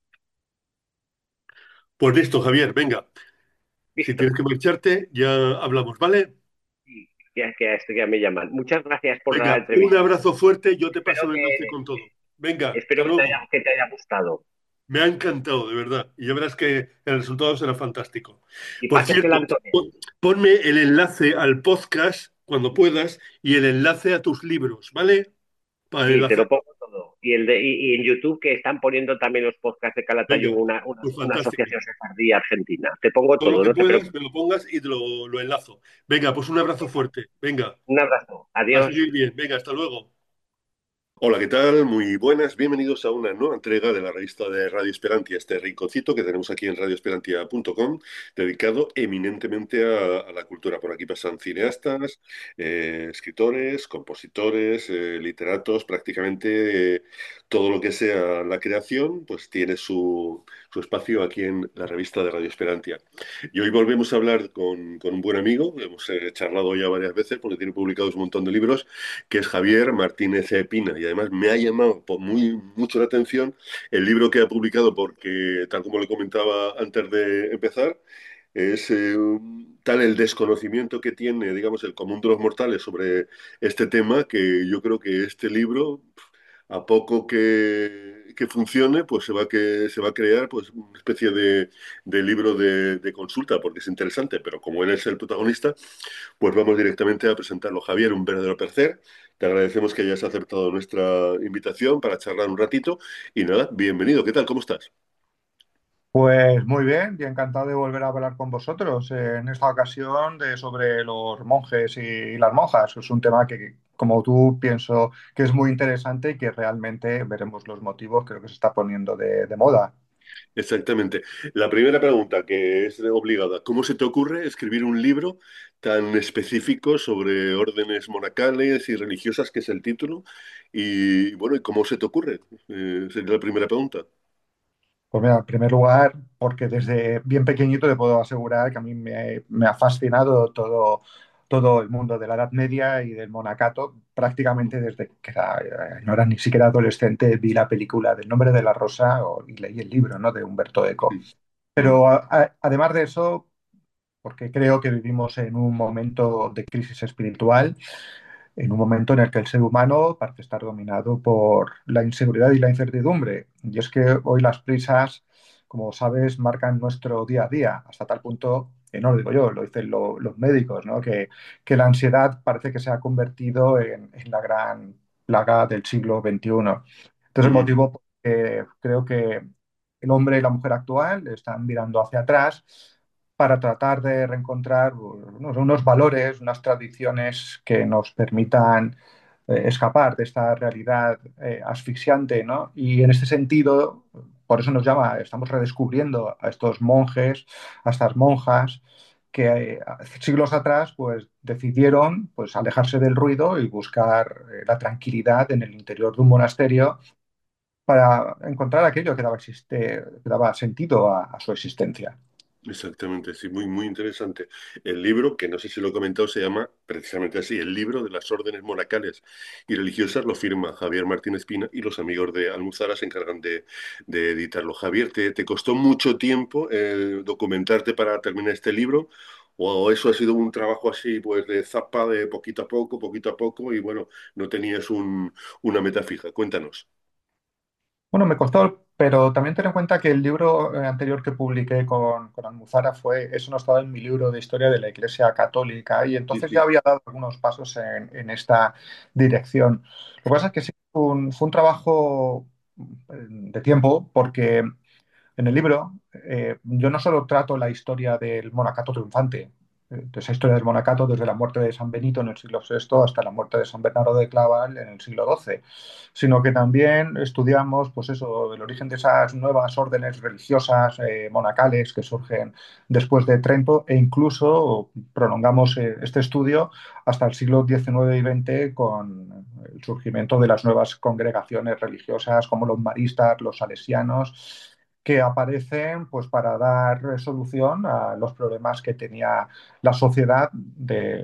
Pues listo, Javier, venga. Si Listo. tienes que marcharte, ya hablamos, ¿vale? Y ya que a esto ya me llaman. Muchas gracias por la Venga, un entrevista. abrazo fuerte, yo te Espero paso el enlace que, con todo. Venga, espero hasta que te luego. haya, que te haya gustado. Me ha encantado, de verdad. Y ya verás que el resultado será fantástico. Y Por pásasela cierto, a Antonio. pon- ponme el enlace al podcast cuando puedas y el enlace a tus libros, ¿vale? Para Sí, te enlazar. lo pongo todo. Y, el de, y, y en YouTube que están poniendo también los podcasts de Calatayud, Venga, una, una, pues una fantástico. asociación sefardí argentina. Te pongo Todo lo todo, que no te puedas, preocupes. me lo pongas y te lo, lo enlazo. Venga, pues un abrazo fuerte. Venga, Un abrazo. a Adiós. seguir bien. Venga, hasta luego. Hola, ¿qué tal? Muy buenas. Bienvenidos a una nueva entrega de la revista de Radio Esperantia, este rinconcito que tenemos aquí en radio esperantia punto com, dedicado eminentemente a, a la cultura. Por aquí pasan cineastas, eh, escritores, compositores, eh, literatos, prácticamente eh, todo lo que sea la creación, pues tiene su, su espacio aquí en la revista de Radio Esperantia. Y hoy volvemos a hablar con, con un buen amigo, hemos eh, charlado ya varias veces porque tiene publicados un montón de libros, que es Javier Martínez Pina. Y además me ha llamado por muy, mucho la atención el libro que ha publicado porque, tal como le comentaba antes de empezar, es eh, tal el desconocimiento que tiene, digamos, el común de los mortales sobre este tema que yo creo que este libro, a poco que, que funcione, pues se va, que, se va a crear pues, una especie de, de libro de, de consulta, porque es interesante, pero como él es el protagonista, pues vamos directamente a presentarlo. Javier, un verdadero placer. Te agradecemos que hayas aceptado nuestra invitación para charlar un ratito. Y nada, bienvenido. ¿Qué tal? ¿Cómo estás? Pues muy bien, y encantado de volver a hablar con vosotros eh, en esta ocasión de sobre los monjes y las monjas. Es un tema que, como tú, pienso que es muy interesante y que realmente veremos los motivos, creo que se está poniendo de, de moda. Exactamente. La primera pregunta, que es obligada, ¿cómo se te ocurre escribir un libro tan específico sobre órdenes monacales y religiosas, que es el título? Y bueno, ¿y cómo se te ocurre? Eh, sería la primera pregunta. Pues mira, en primer lugar, porque desde bien pequeñito te puedo asegurar que a mí me, me ha fascinado todo, todo el mundo de la Edad Media y del monacato. Prácticamente desde que era- eh, no era ni siquiera adolescente, vi la película del Nombre de la Rosa o- y leí el libro, ¿no?, de Humberto Eco. Mm, mm, Pero a- a- además de eso, porque creo que vivimos en un momento de crisis espiritual, en un momento en el que el ser humano parece estar dominado por la inseguridad y la incertidumbre. Y es que hoy las prisas, como sabes, marcan nuestro día a día, hasta tal punto, que no lo digo yo, lo dicen lo- los médicos, ¿no?, que, que la ansiedad parece que se ha convertido en, en la gran plaga del siglo veintiuno. Entonces, el mm. motivo por el que creo que el hombre y la mujer actual están mirando hacia atrás para tratar de reencontrar unos, unos valores, unas tradiciones que nos permitan eh, escapar de esta realidad eh, asfixiante, ¿no? Y en este sentido, por eso nos llama, estamos redescubriendo a estos monjes, a estas monjas que eh, siglos atrás pues decidieron pues alejarse del ruido y buscar eh, la tranquilidad en el interior de un monasterio para encontrar aquello que daba, existe, que daba sentido a, a su existencia. Exactamente, sí, muy, muy interesante. El libro, que no sé si lo he comentado, se llama precisamente así, El libro de las órdenes monacales y religiosas, lo firma Javier Martínez Pina y los amigos de Almuzara se encargan de, de editarlo. Javier, ¿te, te costó mucho tiempo eh, documentarte para terminar este libro? ¿O eso ha sido un trabajo así, pues de zapa, de poquito a poco, poquito a poco, y bueno, no tenías un- una meta fija? Cuéntanos. Bueno, me costó, pero también ten en cuenta que el libro eh, anterior que publiqué con, con Almuzara fue, eso no estaba en mi libro de historia de la Iglesia Católica y entonces ya Ujú, había dado algunos pasos en, en esta dirección. Lo que pasa es que sí, fue un, fue un trabajo eh, de tiempo porque en el libro eh, yo no solo trato la historia del monacato triunfante, eh, de esa historia del monacato desde la muerte de San Benito en el siglo sexto hasta la muerte de San Bernardo de Claraval en el siglo doce, sino que también estudiamos, pues eso, el origen de esas nuevas órdenes religiosas eh, monacales que surgen después de Trento e incluso prolongamos eh, este estudio hasta el siglo diecinueve y veinte con el surgimiento de las nuevas congregaciones religiosas como los maristas, los salesianos, que aparecen pues para dar solución a los problemas que tenía la sociedad de,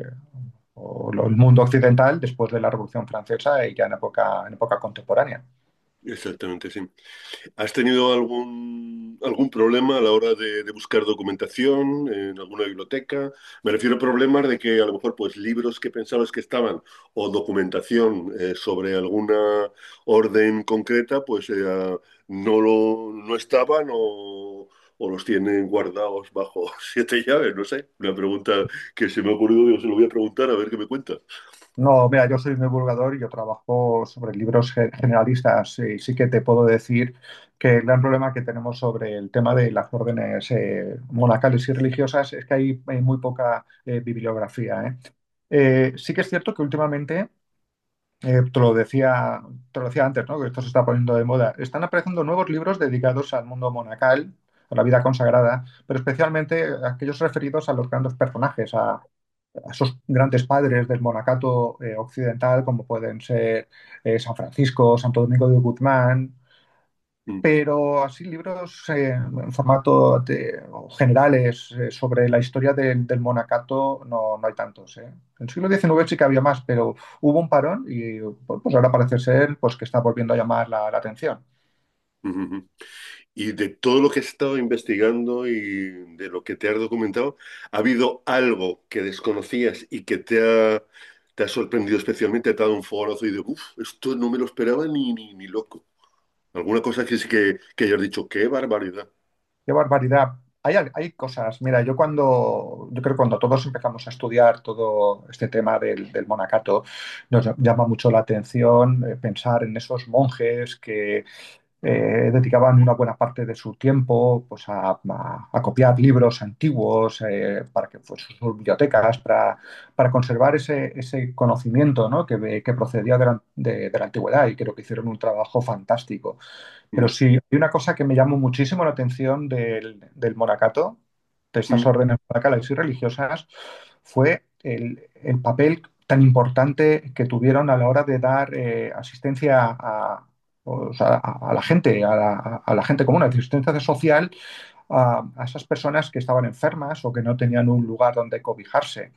o el mundo occidental después de la Revolución Francesa y ya en época, en época contemporánea. exactamente, sí. ¿Has tenido algún, algún problema a la hora de, de buscar documentación en alguna biblioteca? Me refiero a problemas de que a lo mejor pues libros que pensabas que estaban o documentación eh, sobre alguna orden concreta pues eh, no lo, no estaban o, o los tienen guardados bajo siete llaves, no sé. Una pregunta que se me ha ocurrido, digo, se lo voy a preguntar a ver qué me cuentas. No, mira, yo soy un divulgador y yo trabajo sobre libros ge- generalistas y sí que te puedo decir que el gran problema que tenemos sobre el tema de las órdenes eh, monacales y religiosas es que hay, hay muy poca eh, bibliografía, ¿eh? Eh, sí que es cierto que últimamente eh, te lo decía, te lo decía antes, ¿no? Que esto se está poniendo de moda. Están apareciendo nuevos libros dedicados al mundo monacal, a la vida consagrada, pero especialmente aquellos referidos a los grandes personajes, a, a esos grandes padres del monacato eh, occidental, como pueden ser eh, San Francisco, Santo Domingo de Guzmán, Mm, pero así libros eh, en formato de- o generales eh, sobre la historia del del monacato no, no hay tantos. ¿Eh? En el siglo diecinueve sí que había más, pero hubo un parón y bueno, pues ahora parece ser pues, que está volviendo a llamar la, la atención. ujú, ujú. Y de todo lo que has estado investigando y de lo que te has documentado, ¿ha habido algo que desconocías y que te ha, te ha sorprendido especialmente, te ha dado un fogonazo y de, uff, esto no me lo esperaba ni, ni, ni loco? ¿Alguna cosa que sí que, que hayas dicho, qué barbaridad? Qué barbaridad. Hay, hay cosas, mira, yo cuando, yo creo que cuando todos empezamos a estudiar todo este tema del, del monacato, nos llama mucho la atención eh, pensar en esos monjes que eh, dedicaban una buena parte de su tiempo pues, a, a- a copiar libros antiguos eh, para que pues, sus bibliotecas, para, para conservar ese, ese conocimiento, ¿no? que, que procedía de la, de- de la antigüedad y creo que hicieron un trabajo fantástico. Pero Mm, sí, hay una cosa que me llamó muchísimo la atención del, del monacato, de estas mm, órdenes monacales y religiosas, fue el, el papel tan importante que tuvieron a la hora de dar eh, asistencia a, o sea, a- a la gente, a la, a la gente común, asistencia social a, a esas personas que estaban enfermas o que no tenían un lugar donde cobijarse.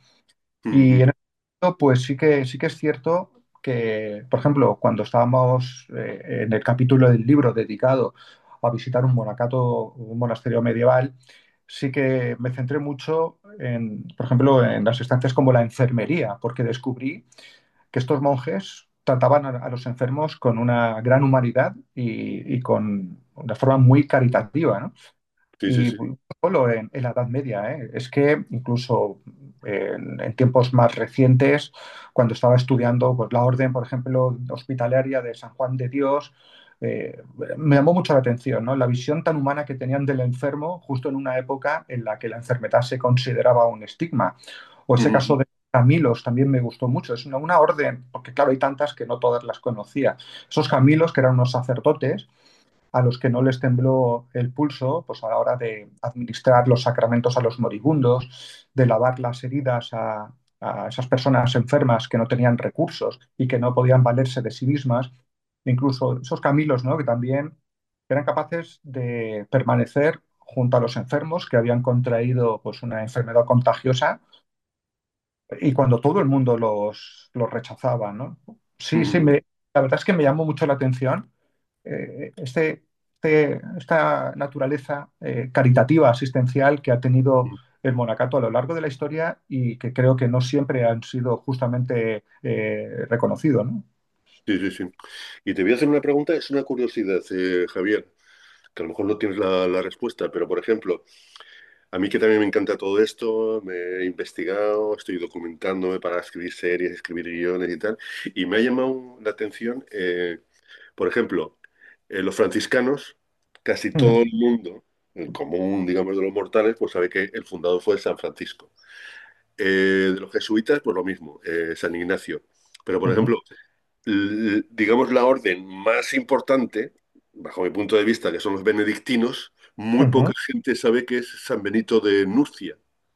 Y mm, en este sentido, pues sí que, sí que es cierto que, por ejemplo, cuando estábamos eh, en el capítulo del libro dedicado a visitar un monacato, un monasterio medieval, sí que me centré mucho en, por ejemplo, en las estancias como la enfermería, porque descubrí que estos monjes trataban a, a los enfermos con una gran humanidad y, y con una forma muy caritativa, ¿no? sí, sí, Y sí. no solo en, en la Edad Media, ¿eh? Es que incluso en, en tiempos más recientes, cuando estaba estudiando pues, la orden, por ejemplo, hospitalaria de San Juan de Dios, eh, me llamó mucho la atención, ¿no? La visión tan humana que tenían del enfermo justo en una época en la que la enfermedad se consideraba un estigma. O ese caso Mm, de Camilos también me gustó mucho. Es una, una orden, porque claro, hay tantas que no todas las conocía. Esos Camilos, que eran unos sacerdotes, a los que no les tembló el pulso, pues a la hora de administrar los sacramentos a los moribundos, de lavar las heridas a, a esas personas enfermas que no tenían recursos y que no podían valerse de sí mismas, incluso esos Camilos, ¿no? Que también eran capaces de permanecer junto a los enfermos que habían contraído pues, una enfermedad contagiosa y cuando todo el mundo los, los rechazaba, ¿no? Sí, sí, mm, me, la verdad es que me llamó mucho la atención eh, este, este- esta naturaleza eh, caritativa, asistencial que ha tenido mm. el monacato a lo largo de la historia y que creo que no siempre han sido justamente eh, reconocidos, ¿no? Sí, sí, sí. Y te voy a hacer una pregunta, es una curiosidad, eh, Javier, que a lo mejor no tienes la, la respuesta, pero por ejemplo, a mí que también me encanta todo esto, me he investigado, estoy documentándome para escribir series, escribir guiones y tal, y me ha llamado la atención, eh, por ejemplo, eh, los franciscanos, casi Mm, todo el mundo, el común, digamos, de los mortales, pues sabe que el fundador fue San Francisco. Eh, de los jesuitas, pues lo mismo, eh, San Ignacio. Pero, por ujú, ejemplo, l- digamos, la orden más importante, bajo mi punto de vista, que son los benedictinos, muy ujú. poca gente sabe que es San Benito de Nurcia.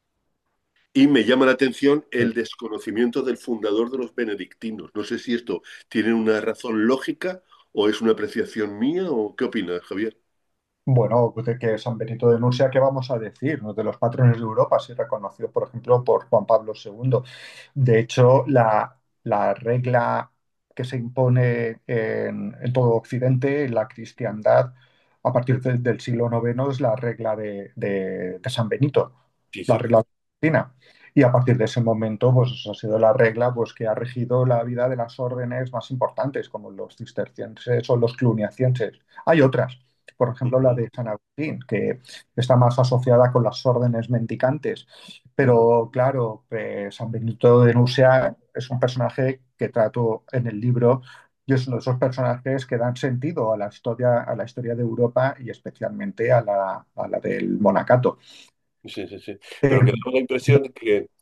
Y me llama la atención Sí. el desconocimiento del fundador de los benedictinos. No sé si esto tiene una razón lógica o es una apreciación mía o qué opinas, Javier. Bueno, pues de que San Benito de Nursia, ¿qué vamos a decir? Uno de los patrones de Europa, sí reconocido, por ejemplo, por Juan Pablo segundo. De hecho, la, la regla que se impone en, en todo Occidente, la cristiandad, a partir de- del siglo noveno, es la regla de, de- de San Benito, Sí, la sí. regla cristina. Y a partir de ese momento, pues ha sido la regla pues, que ha regido la vida de las órdenes más importantes, como los cistercienses o los cluniacienses. Hay otras, por ejemplo, la Ujú, de San Agustín, que está más asociada con las órdenes mendicantes. ujú. Pero claro, eh, San Benito de Nursia es un personaje que trato en el libro y es uno de esos personajes que dan sentido a la historia, a la historia de Europa y especialmente a la, a la del monacato. Sí, sí, sí. Eh, Pero que da la impresión de que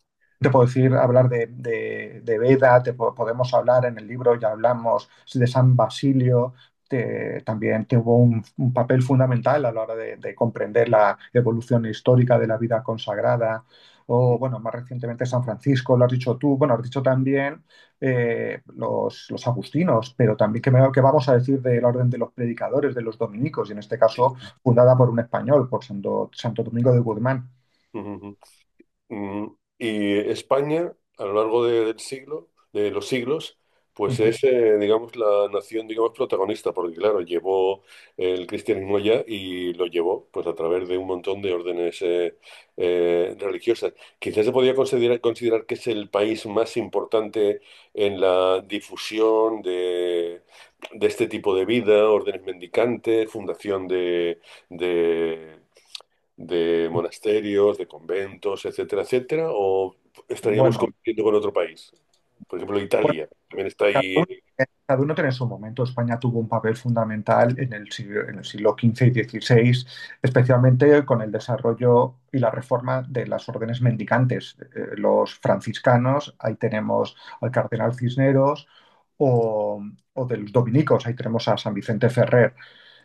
te puedo decir, hablar de, de, de Beda, te po- podemos hablar en el libro, ya hablamos de San Basilio, te- también tuvo un, un papel fundamental a la hora de, de comprender la evolución histórica de la vida consagrada. O, bueno, más recientemente San Francisco, lo has dicho tú, bueno, has dicho también eh, los, los agustinos, pero también, ¿qué, me- qué vamos a decir de la Orden de los Predicadores, de los dominicos, y en este caso fundada por un español, por Santo, Santo Domingo de Guzmán? Ujú. Mm, Y España, a lo largo de- del siglo, de los siglos, pues Ujú. es, eh, digamos, la nación, digamos, protagonista, porque claro, llevó el cristianismo allá y lo llevó, pues, a través de un montón de órdenes eh, eh, religiosas. Quizás se podría considerar, considerar que es el país más importante en la difusión de, de este tipo de vida, órdenes mendicantes, fundación de, de de monasterios, de conventos, etcétera, etcétera, o estaríamos Bueno, compitiendo con otro país? Por ejemplo, bueno, Italia también está cada ahí. uno, cada uno tiene su momento. España tuvo un papel fundamental en el siglo, en el siglo quince y dieciséis, especialmente con el desarrollo y la reforma de las órdenes mendicantes. Eh, los franciscanos, ahí tenemos al cardenal Cisneros, o, o de los dominicos, ahí tenemos a San Vicente Ferrer.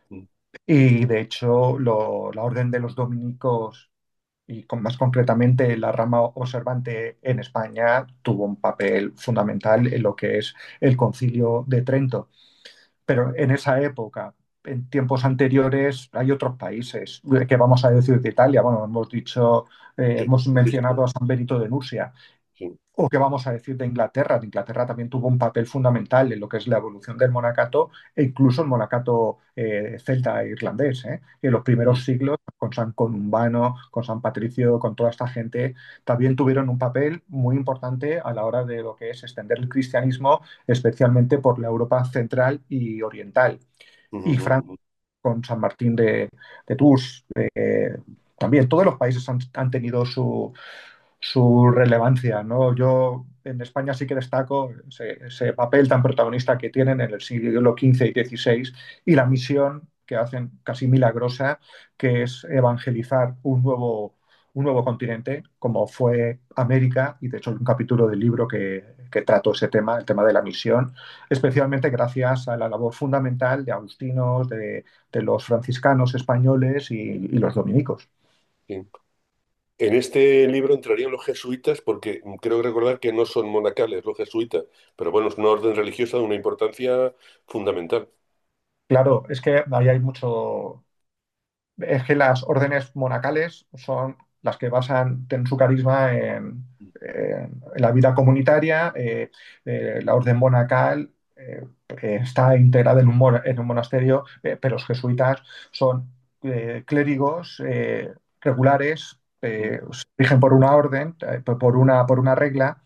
Y de hecho, lo- la orden de los dominicos y con, más concretamente la rama observante en España tuvo un papel fundamental en lo que es el Concilio de Trento. Pero en esa época, en tiempos anteriores, hay otros países. ¿Qué vamos a decir de Italia? Bueno, hemos dicho, eh, Sí, hemos sí, sí, mencionado a San Benito de Nursia. sí. ¿O qué vamos a decir de Inglaterra? De Inglaterra también tuvo un papel fundamental en lo que es la evolución del monacato e incluso el monacato eh, celta e irlandés. ¿eh? En los primeros siglos, con San Columbano, con San Patricio, con toda esta gente, también tuvieron un papel muy importante a la hora de lo que es extender el cristianismo, especialmente por la Europa central y oriental. Y Francia, con San Martín de, de Tours, eh, también todos los países han, han tenido su su relevancia, ¿no? Yo en España sí que destaco ese, ese papel tan protagonista que tienen en el siglo quince y dieciséis y la misión que hacen casi milagrosa, que es evangelizar un nuevo, un nuevo continente, como fue América, y de hecho hay un capítulo del libro que, que trato ese tema, el tema de la misión, especialmente gracias a la labor fundamental de agustinos, de, de los franciscanos españoles y, y los dominicos. Sí. En este libro entrarían los jesuitas, porque creo recordar que no son monacales los jesuitas, pero bueno, es una orden religiosa de una importancia fundamental. Claro, es que ahí hay mucho, es que las órdenes monacales son las que basan tienen su carisma en, en- en la vida comunitaria. Eh, eh, la orden monacal eh, eh, está integrada en un, mon- en un monasterio, eh, pero los jesuitas son eh, clérigos eh, regulares, eh, se rigen por una orden, eh, por una, por una regla,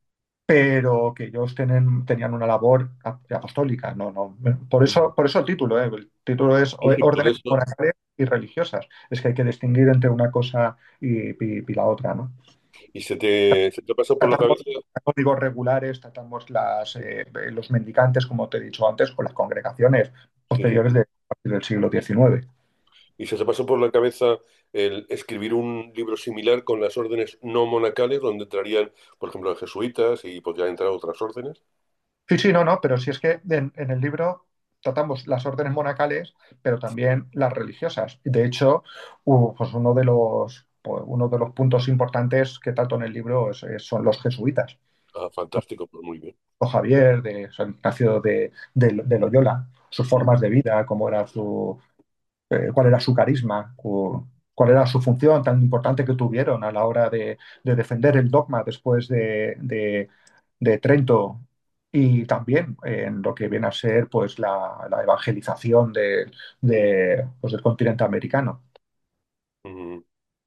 pero que ellos tienen, tenían una labor ap- apostólica. No, no. Por eso, por eso el título, ¿eh? El título es Sí, sí, por Órdenes eso. morales y religiosas. Es que hay que distinguir entre una cosa y, y- y la otra, ¿no? Y se te, se te pasa por la Tratamos cabeza. códigos regulares, tratamos las, eh, los mendicantes, como te he dicho antes, o las congregaciones Sí. posteriores de, a partir del siglo diecinueve. Y se te pasó por la cabeza el escribir un libro similar con las órdenes no monacales, donde entrarían, por ejemplo, los jesuitas y podrían entrar otras órdenes. Sí, sí, no, no, pero si es que en, en el libro tratamos las órdenes monacales, pero también las religiosas. Y de hecho, u- pues uno de los, pues uno de los puntos importantes que trato en el libro es- es- son los jesuitas. Ah, fantástico, pues muy bien. O Javier, de San Ignacio de, de- de Loyola, sus formas de vida, cómo era su, eh, cuál era su carisma, cu- cuál era su función tan importante que tuvieron a la hora de, de defender el dogma después de, de- de Trento y también en lo que viene a ser pues, la, la evangelización de, de, pues, del continente americano. Mm.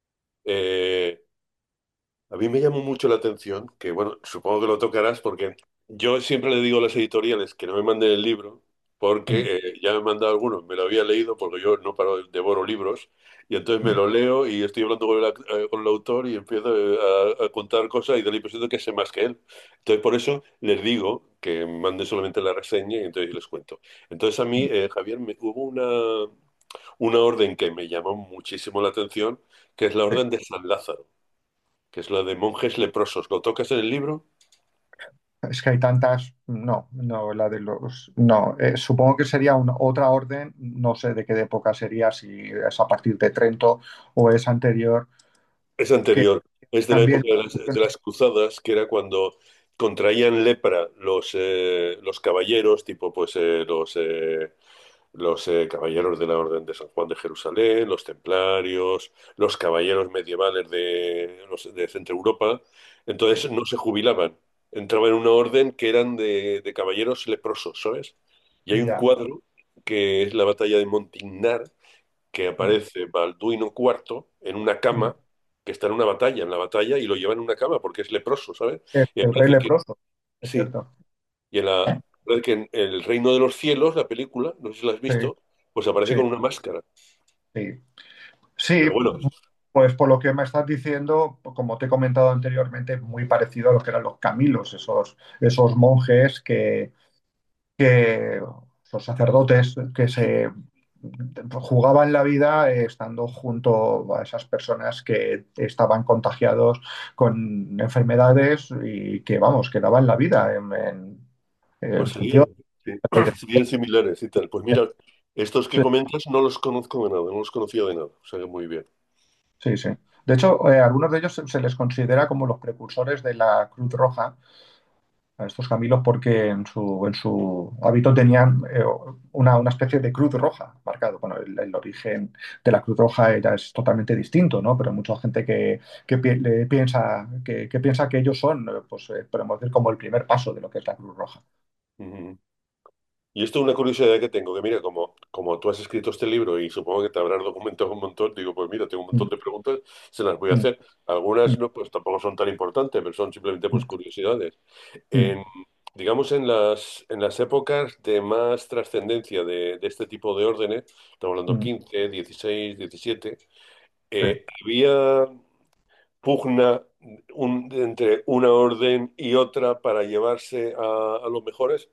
Eh, a mí me llamó mucho la atención, que bueno, supongo que lo tocarás porque yo siempre le digo a las editoriales que no me manden el libro, Mm, porque eh, ya me han mandado algunos, me lo había leído porque yo no paro, devoro libros, y entonces me mm. lo leo y estoy hablando con el, ac- eh, con el autor y empiezo eh, a, a contar cosas y da la impresión de que sé más que él. Entonces por eso les digo que mande solamente la reseña y entonces les cuento. Entonces a mí, eh, Javier, me, hubo una, una orden que me llamó muchísimo la atención, que es la Sí. orden de San Lázaro, que es la de monjes leprosos. ¿Lo tocas en el libro? Es que hay tantas, no, no, la de los, no, eh, supongo que sería una, otra orden, no sé de qué época sería, si es a partir de Trento o es anterior, Es que anterior, es de la también, época de las, de las cruzadas, que era cuando contraían lepra los, eh, los caballeros, tipo pues eh, los, eh, los eh, caballeros de la Orden de San Juan de Jerusalén, los templarios, los caballeros medievales de, los- de Centro Europa. Entonces no se jubilaban, entraban en una orden que eran de, de caballeros leprosos, ¿sabes? Y hay un ya, cuadro que es la batalla de Montignar, que mm, aparece Balduino cuarto en una mm, cama, que está en una batalla, en la batalla, y lo lleva en una cama porque es leproso, ¿sabes? el, Y el rey aparece que, leproso, es sí, cierto. y en la, parece que en El Reino de los Cielos, la película, no sé si la has Sí, visto, pues aparece sí, con una máscara. sí. Sí, Pero bueno, pues por lo que me estás diciendo, como te he comentado anteriormente, muy parecido a lo que eran los Camilos, esos, esos monjes que, que, esos sacerdotes que se jugaban la vida eh, estando junto a esas personas que estaban contagiados con enfermedades y que, vamos, que daban la vida en, en- en pues función serían, sí, de la serían similares y tal. Pues mira, estos que dirección. comentas no los conozco de nada, no los conocía de nada, o sea que muy bien. Sí, sí. De hecho, eh, algunos de ellos se, se les considera como los precursores de la Cruz Roja, a estos Camilos, porque en su, en su hábito tenían eh, una, una especie de cruz roja marcado. Bueno, el, el origen de la Cruz Roja era, es totalmente distinto, ¿no? Pero hay mucha gente que, que pi- le piensa, que, que piensa que ellos son, eh, pues, eh, podemos decir, como el primer paso de lo que es la Cruz Roja. Ujú. Y esto es una curiosidad que tengo, que mira, como, como tú has escrito este libro y supongo que te habrás documentado un montón, digo, pues mira, tengo un montón Mm, de preguntas, se las voy a mm, hacer. Algunas mm, no, pues tampoco son tan importantes, pero son simplemente pues mm, curiosidades. mm, En, digamos, en las, en las épocas de más trascendencia de, de este tipo de órdenes, estamos hablando mm, quince dieciséis diecisiete, sí. eh, había pugna un- entre una orden y otra para llevarse a, a los mejores.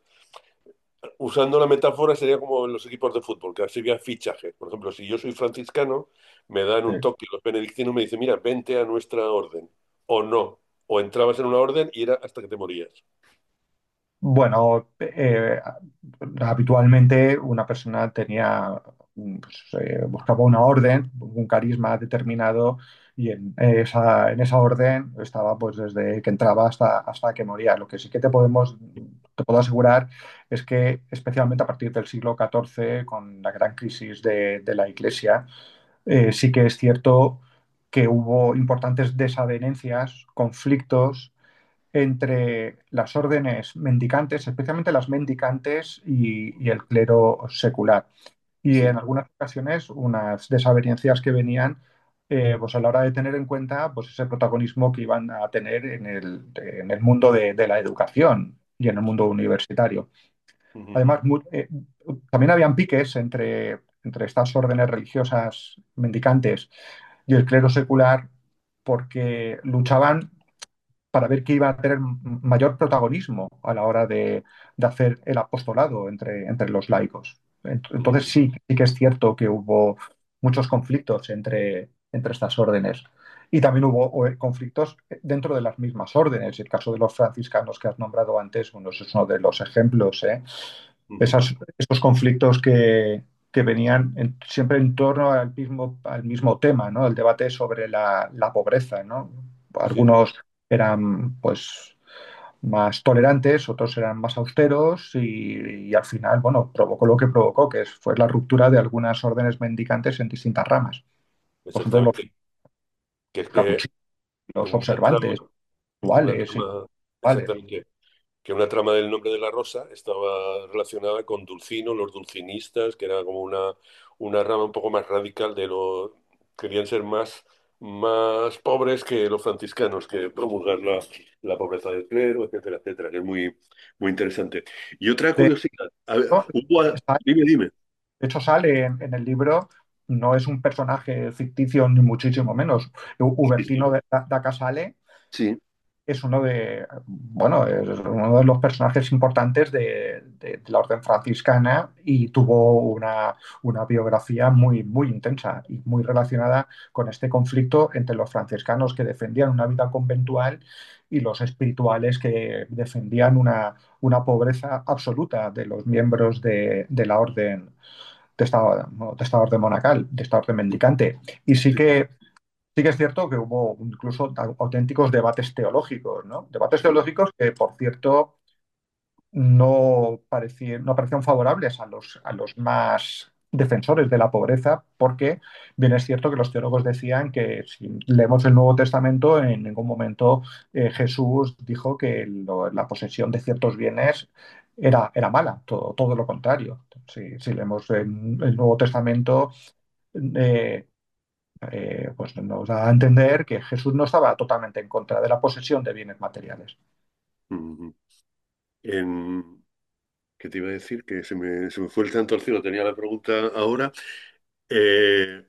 Usando la metáfora sería como en los equipos de fútbol, que así había fichaje. Por ejemplo, si yo soy franciscano, me dan Sí. un toque, los benedictinos me dicen, mira, vente a nuestra orden. O no. O entrabas en una orden y era hasta que te morías. Bueno, eh, habitualmente una persona tenía, mm, pues, eh, buscaba una orden, un carisma determinado y en esa, en esa orden estaba pues desde que entraba hasta, hasta que moría. Lo que sí que te podemos, te puedo asegurar es que especialmente a partir del siglo catorce, con la gran crisis de, de la Iglesia, eh, sí que es cierto que hubo importantes desavenencias, conflictos entre las órdenes mendicantes, especialmente las mendicantes y, y el clero secular. Y en Sí. algunas ocasiones unas desavenencias que venían eh, pues a la hora de tener en cuenta pues ese protagonismo que iban a tener en el, en el mundo de, de la educación y en el mundo universitario. Ujú. Además, mu- eh, también habían piques entre, entre estas órdenes religiosas mendicantes y el clero secular porque luchaban para ver qué iba a tener mayor protagonismo a la hora de, de hacer el apostolado entre, entre los laicos. Ent- Entonces Ujú. sí, sí que es cierto que hubo muchos conflictos entre, entre estas órdenes. Y también hubo eh, conflictos dentro de las mismas órdenes. El caso de los franciscanos que has nombrado antes, bueno, ese es uno de los ejemplos, ¿eh? Ujú. Esas- esos conflictos que, que venían en- siempre en torno al mismo, al mismo tema, ¿no? El debate sobre la, la pobreza, ¿no? Sí, Algunos eran, pues, más tolerantes, otros eran más austeros y, y al final, bueno, provocó lo que provocó, que es- fue la ruptura de algunas órdenes mendicantes en distintas ramas. Por ejemplo, los exactamente. Que es que capuchinos, los una trama, observantes, una iguales, trama, iguales. exactamente, que una trama del nombre de la rosa estaba relacionada con Dulcino, los dulcinistas, que era como una, una rama un poco más radical de lo... Querían ser más, más pobres que los franciscanos, que promulgar la, la pobreza del clero, etcétera, etcétera, que es muy, muy interesante. Y otra De curiosidad, a ver, hecho, hubo... Dime, dime. De hecho, sale en, en el libro, no es un personaje ficticio ni muchísimo menos. U- Sí, Ubertino sí, da, da Casale sí. es uno de, bueno, es uno de los personajes importantes de, de- de la Orden franciscana y tuvo una, una biografía muy, muy intensa y muy relacionada con este conflicto entre los franciscanos que defendían una vida conventual y los espirituales que defendían una, una pobreza absoluta de los miembros de, de la orden, de esta, bueno, de esta orden monacal, de esta orden mendicante. Y sí Sí, que sí que es cierto que hubo incluso auténticos debates teológicos, ¿no? Debates teológicos que, por cierto, no parecían, no parecían favorables a los, a los más defensores de la pobreza, porque bien es cierto que los teólogos decían que si leemos el Nuevo Testamento, en ningún momento eh, Jesús dijo que lo- la posesión de ciertos bienes era, era mala, todo, todo lo contrario. Si, si leemos el, el Nuevo Testamento, eh, eh, pues nos da a entender que Jesús no estaba totalmente en contra de la posesión de bienes materiales. ujú. En- ¿Qué te iba a decir? Que se me, se me fue el santo al cielo, tenía la pregunta ahora. Eh,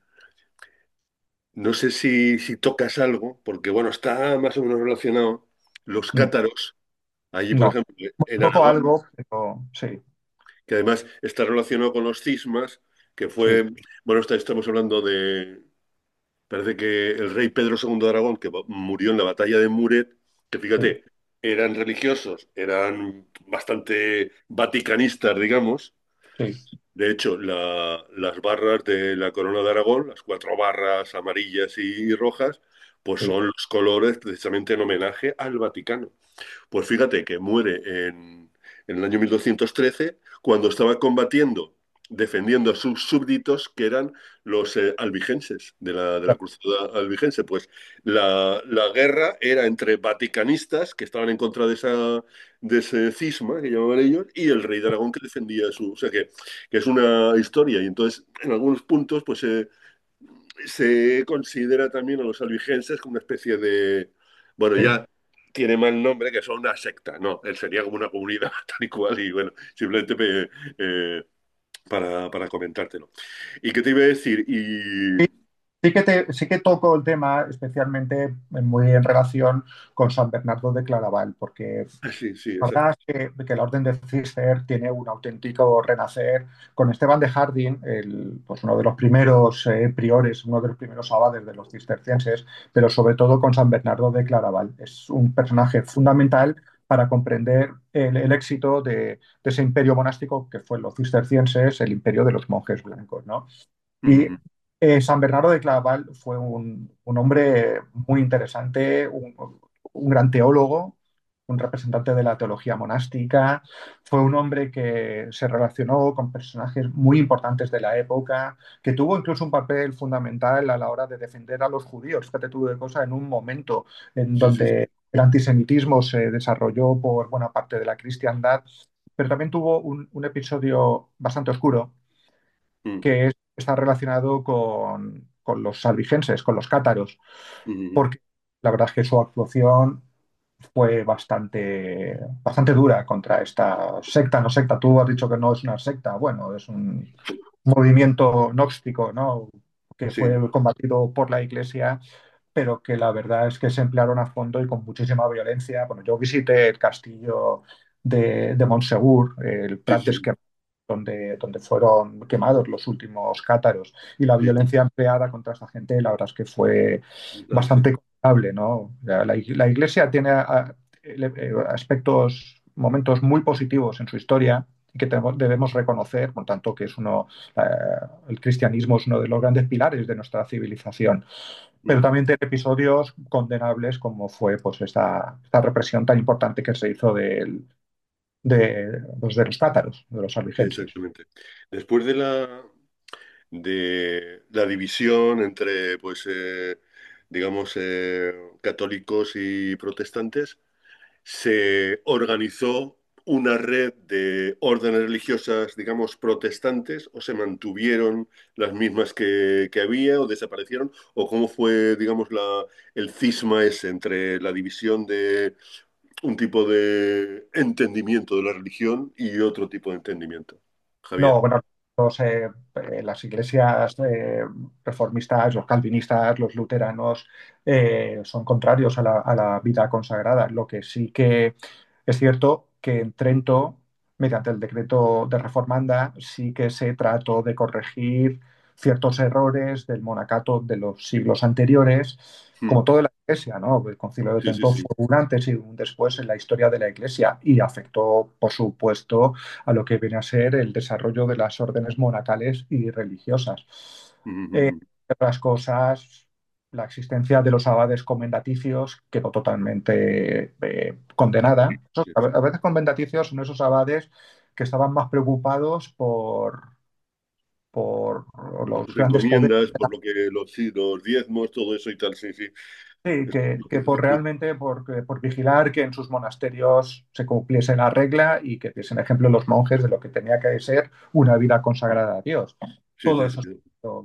no sé si, si tocas algo, porque bueno, está más o menos relacionado. Los Mm. cátaros, allí por No, ejemplo, en poco Aragón, algo, pero sí, que además está relacionado con los cismas, que sí, fue, bueno, está- estamos hablando de, parece que el rey Pedro segundo de Aragón, que va- murió en la batalla de Muret, que sí, fíjate, eran religiosos, eran bastante vaticanistas, digamos. sí, De hecho, la- las barras de la corona de Aragón, las cuatro barras amarillas y rojas, pues sí, son los colores precisamente en homenaje al Vaticano. Pues fíjate que muere en, en el año mil doscientos trece cuando estaba combatiendo, defendiendo a sus súbditos, que eran los eh, albigenses, de la, de la claro, cruzada albigense. Pues la, la guerra era entre vaticanistas, que estaban en contra de, esa, de ese cisma, que llamaban ellos, y el rey de Aragón, que defendía su... O sea, que, que es una historia. Y entonces, en algunos puntos, pues eh, se considera también a los albigenses como una especie de... Bueno, sí. ya tiene mal nombre, que son una secta. No, él sería como una comunidad tal y cual. Y bueno, simplemente eh, eh, para, para comentártelo. ¿Y qué te iba a decir? Y... Sí, sí que te- sí que toco el tema especialmente muy en relación con San Bernardo de Claraval, porque ah, sí, sí, exacto. sabrás que, que la Orden de Cister tiene un auténtico renacer con Esteban de Harding, el, pues uno de los primeros eh, priores, uno de los primeros abades de los cistercienses, pero sobre todo con San Bernardo de Claraval. Es un personaje fundamental para comprender el, el éxito de, de ese imperio monástico que fue los cistercienses, el imperio de los monjes blancos, ¿no? Y Mm, eh, San Bernardo de Claraval fue un, un hombre muy interesante, un, un gran teólogo, un representante de la teología monástica. Fue un hombre que se relacionó con personajes muy importantes de la época, que tuvo incluso un papel fundamental a la hora de defender a los judíos. Fíjate tú de cosa, en un momento en sí, sí, sí. donde el antisemitismo se desarrolló por buena parte de la cristiandad, pero también tuvo un, un episodio bastante oscuro Mm, que es- está relacionado con, con los albigenses, con los cátaros, mm, porque la verdad es que su actuación fue bastante, bastante dura contra esta secta, no secta. Tú has dicho que no es una secta, bueno, es un movimiento gnóstico, ¿no? Que sí, fue combatido por la Iglesia, pero que la verdad es que se emplearon a fondo y con muchísima violencia. Bueno, yo visité el castillo de, de Montsegur, el sí, Prat sí, d'Esquerra, donde, donde fueron quemados los últimos cátaros. Y la sí, violencia empleada contra esta gente, la verdad es que fue brutal, sí. bastante condenable, ¿no? La, la ig- la Iglesia tiene a- ele- eh, aspectos, momentos muy positivos en su historia y que tenemos- debemos reconocer, por tanto, que es uno, eh, el cristianismo es uno de los grandes pilares de nuestra civilización, pero Mm, también tiene episodios condenables como fue pues, esta, esta represión tan importante que se hizo del- de, pues, de los cátaros, de los albigenses. exactamente. Después de la, de la división entre, pues, eh, digamos, eh, católicos y protestantes, se organizó una red de órdenes religiosas, digamos, protestantes, o se mantuvieron las mismas que, que había, o desaparecieron, o cómo fue, digamos, la, el cisma ese entre la división de un tipo de entendimiento de la religión y otro tipo de entendimiento. No, Javier. bueno, los, eh, eh, las iglesias eh, reformistas, los calvinistas, los luteranos, eh, son contrarios a la, a la vida consagrada. Lo que sí que es cierto que en Trento, mediante el decreto de reformanda, sí que se trató de corregir ciertos errores del monacato de los siglos anteriores, como Mm. toda la Iglesia, ¿no? El Concilio de Sí, sí, Trento sí. fue un antes y un después en la historia de la Iglesia y afectó, por supuesto, a lo que viene a ser el desarrollo de las órdenes monacales y religiosas. Mm, Eh, mm, Otras cosas, la existencia de los abades convendaticios quedó totalmente eh, condenada. Esos- mm. a ve- a veces convendaticios son esos abades que estaban más preocupados por, por Por los las grandes poderes. encomiendas, por lo que los, sí, los diezmos, todo eso y tal, sí, sí. Sí, Es que, lo que que por decía. realmente por, que- por vigilar que en sus monasterios se cumpliese la regla y que diesen ejemplo los monjes de lo que tenía que ser una vida consagrada a Dios. Sí, Todo sí, eso. sí.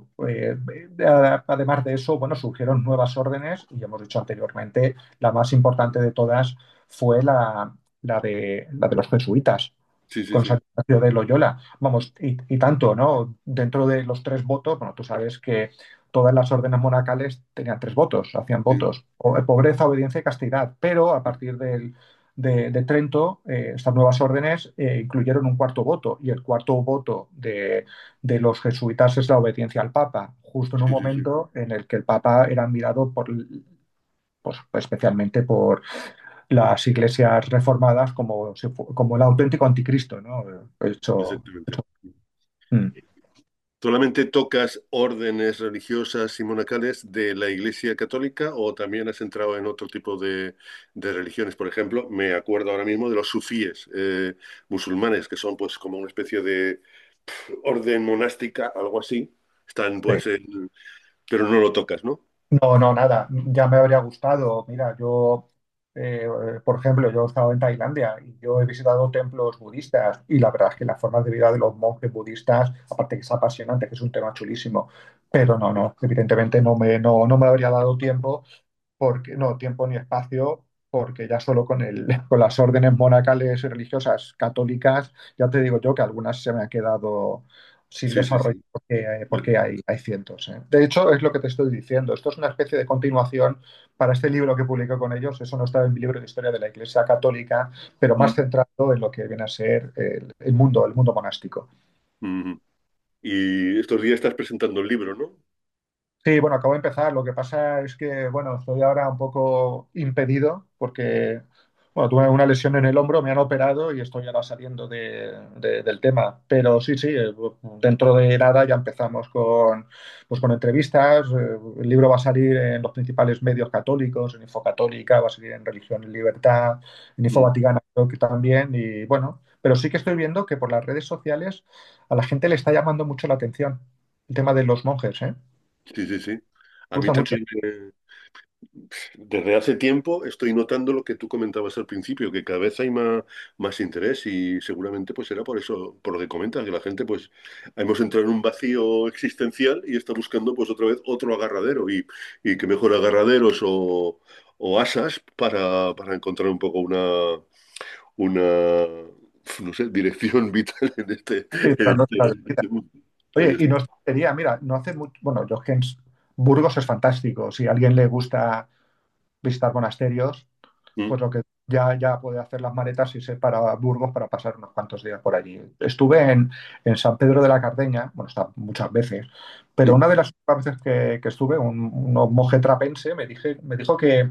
eh, eh, Además de eso, bueno, surgieron nuevas órdenes y hemos dicho anteriormente, la más importante de todas fue la, la de, la de los jesuitas Sí, sí, con sí. San Ignacio de Loyola. Vamos, y, y tanto, ¿no? Dentro de los tres votos, bueno, tú sabes que todas las órdenes monacales tenían tres votos, hacían Sí, votos, o- eh, pobreza, obediencia y castidad, pero a partir del, de, de Trento, eh, estas nuevas órdenes eh, incluyeron un cuarto voto, y el cuarto voto de, de los jesuitas es la obediencia al Papa, justo en un sí, sí, sí. momento en el que el Papa era admirado por, pues, especialmente por las iglesias reformadas como, si fu- como el auténtico anticristo, ¿no? Hecho, Exactamente. hecho- mm. ¿Solamente tocas órdenes religiosas y monacales de la Iglesia Católica o también has entrado en otro tipo de, de religiones? Por ejemplo, me acuerdo ahora mismo de los sufíes eh, musulmanes, que son pues como una especie de pf, orden monástica, algo así. Están Sí. pues en- pero no lo tocas, ¿no? No, no, nada. Ya me habría gustado. Mira, yo, eh, por ejemplo, yo he estado en Tailandia y yo he visitado templos budistas y la verdad es que las formas de vida de los monjes budistas, aparte que es apasionante, que es un tema chulísimo, pero no, no, evidentemente no me, no, no me habría dado tiempo porque no tiempo ni espacio, porque ya solo con el, con las órdenes monacales y religiosas católicas, ya te digo yo que algunas se me han quedado sin Sí, sí, desarrollo sí. porque, Vale. porque hay, hay cientos. ¿Eh? De hecho, es lo que te estoy diciendo. Esto es una especie de continuación para este libro que publico con ellos. Eso no está en mi libro de historia de la Iglesia Católica, pero más Mm, centrado en lo que viene a ser el, el mundo, el mundo monástico. mm, mm. Y estos días estás presentando el libro, ¿no? Sí, bueno, acabo de empezar. Lo que pasa es que, bueno, estoy ahora un poco impedido porque, bueno, tuve una lesión en el hombro, me han operado y estoy ahora saliendo de- de- del tema. Pero sí, sí, eh, dentro de nada ya empezamos con, pues, con entrevistas. Eh, El libro va a salir en los principales medios católicos, en Infocatólica, va a salir en Religión y Libertad, en Info Mm, Vaticana creo que también. Y bueno, pero sí que estoy viendo que por las redes sociales a la gente le está llamando mucho la atención el tema de los monjes, ¿eh? sí, sí, sí. A mí Gusta mucho. también. eh, Desde hace tiempo estoy notando lo que tú comentabas al principio, que cada vez hay más, más interés y seguramente pues será por eso, por lo que comentas, que la gente pues hemos entrado en un vacío existencial y está buscando pues otra vez otro agarradero y, y que mejor agarraderos o, o asas para, para encontrar un poco una, una, no sé, dirección vital en este, Sí, en para este, nuestra en vida. este mundo. Ahí Oye, y está. nos sería, mira, no hace mucho, bueno, yo es que en Burgos es fantástico. Si a alguien le gusta visitar monasterios, Mm, pues lo que ya, ya puede hacer las maletas y se para Burgos para pasar unos cuantos días por allí. Estuve en, en San Pedro de la Cardeña, bueno, está muchas veces, pero mm, una de las veces que, que estuve, un, un monje trapense me, dije, me dijo que,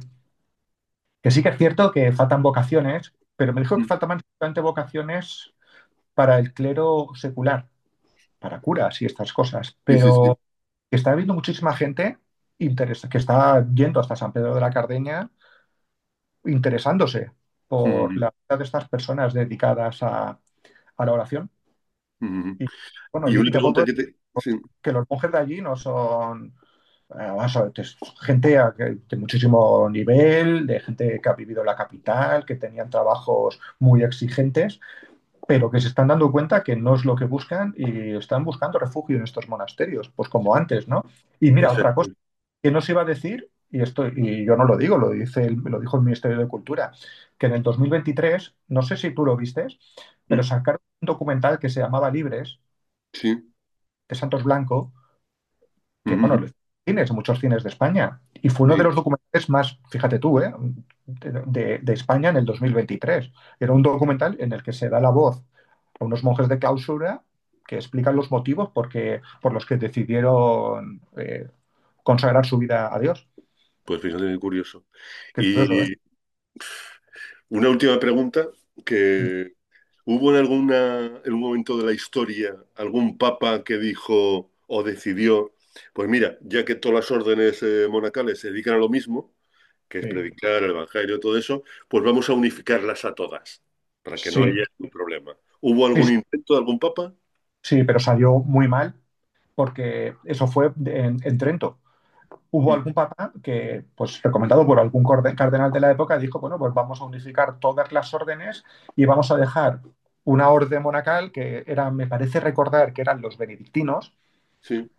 que sí que es cierto que faltan vocaciones, pero me dijo que mm. faltaban simplemente vocaciones para el clero secular, para curas y estas cosas, Sí, sí, pero sí. que está habiendo muchísima gente interesa- que está yendo hasta San Pedro de la Cardeña interesándose por Mm, la vida de estas personas dedicadas a, a la oración. mm, mm. Y bueno, Y y una te puedo pregunta decir que te... sí. que los monjes de allí no son eh, vamos a ver, es gente a- que- de muchísimo nivel, de gente que ha vivido en la capital, que tenían trabajos muy exigentes, pero que se están dando cuenta que no es lo que buscan y están buscando refugio en estos monasterios, pues como antes, ¿no? Y mira, otra cosa Exacto. que nos iba a decir, y esto, y yo no lo digo, lo dice el- lo dijo el Ministerio de Cultura, que en el dos mil veintitrés, no sé si tú lo vistes, pero Mm. sacaron un documental que se llamaba Libres, Sí. de Santos Blanco, que bueno, Ujú. cines, muchos cines de España. Y fue uno de Sí. los documentales más, fíjate tú, ¿eh? de, de- de España en el dos mil veintitrés. Era un documental en el que se da la voz a unos monjes de clausura que explican los motivos por, que- por los que decidieron eh, consagrar su vida a Dios. Pues fíjate, qué curioso. Qué curioso, ¿eh? Y una última pregunta, que ¿hubo en alguna, en un momento de la historia algún papa que dijo o decidió, pues mira, ya que todas las órdenes eh, monacales se dedican a lo mismo, que es Sí, predicar el evangelio, todo eso, pues vamos a unificarlas a todas, para que no sí, haya ningún problema? ¿Hubo sí, algún sí, intento de algún papa? sí, pero salió muy mal porque eso fue en, en Trento. Hubo Mm. algún papa que, pues recomendado por algún corde- cardenal de la época, dijo, bueno, pues vamos a unificar todas las órdenes y vamos a dejar una orden monacal que era, me parece recordar que eran los benedictinos, Sí.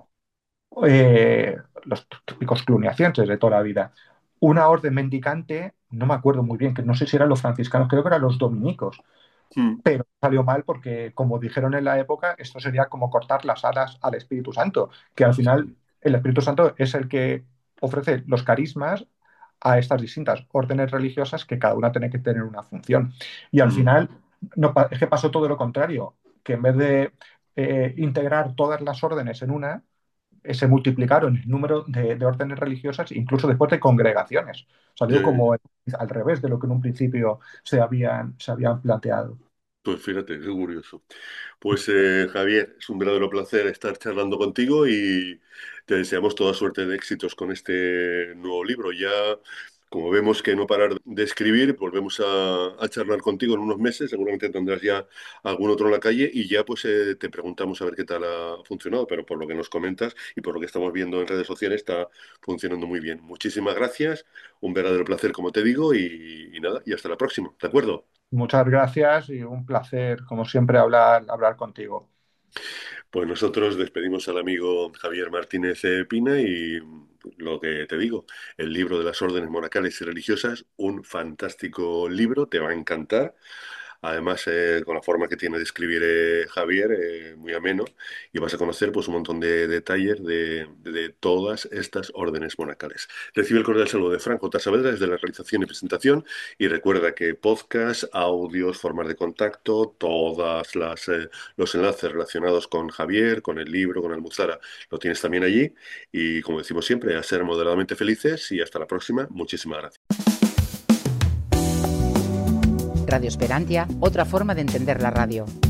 eh, los típicos cluniacenses de toda la vida. Una orden mendicante, no me acuerdo muy bien, que no sé si eran los franciscanos, creo que eran los dominicos, Mm. pero salió mal porque, como dijeron en la época, esto sería como cortar las alas al Espíritu Santo, que al final el Espíritu Santo es el que ofrece los carismas a estas distintas órdenes religiosas que cada una tiene que tener una función. Y al Mm. final no, pa- es que pasó todo lo contrario, que en vez de eh, integrar todas las órdenes en una, eh, se multiplicaron el número de, de órdenes religiosas, incluso después de congregaciones. Ya, Salió ya, ya. como al revés de lo que en un principio se habían, se habían planteado. Pues fíjate, qué curioso. Pues eh, Javier, es un verdadero placer estar charlando contigo y te deseamos toda suerte de éxitos con este nuevo libro. Ya, como vemos que no parar de escribir, volvemos a, a charlar contigo en unos meses. Seguramente tendrás ya algún otro en la calle y ya pues eh, te preguntamos a ver qué tal ha funcionado. Pero por lo que nos comentas y por lo que estamos viendo en redes sociales, está funcionando muy bien. Muchísimas gracias, un verdadero placer, como te digo, y, y nada, y hasta la próxima. ¿De acuerdo? Muchas gracias y un placer, como siempre, hablar, hablar contigo. Pues nosotros despedimos al amigo Javier Martínez eh, Pina y lo que te digo, el libro de las órdenes monacales y religiosas, un fantástico libro, te va a encantar. Además, eh, con la forma que tiene de escribir eh, Javier, eh, muy ameno, y vas a conocer pues un montón de detalles de, de todas estas órdenes monacales. Recibe el cordial saludo de Franco Saavedra desde la realización y presentación, y recuerda que podcast, audios, formas de contacto, todas las eh, los enlaces relacionados con Javier, con el libro, con Almuzara, lo tienes también allí. Y como decimos siempre, a ser moderadamente felices y hasta la próxima. Muchísimas gracias. Radio Esperantia, otra forma de entender la radio.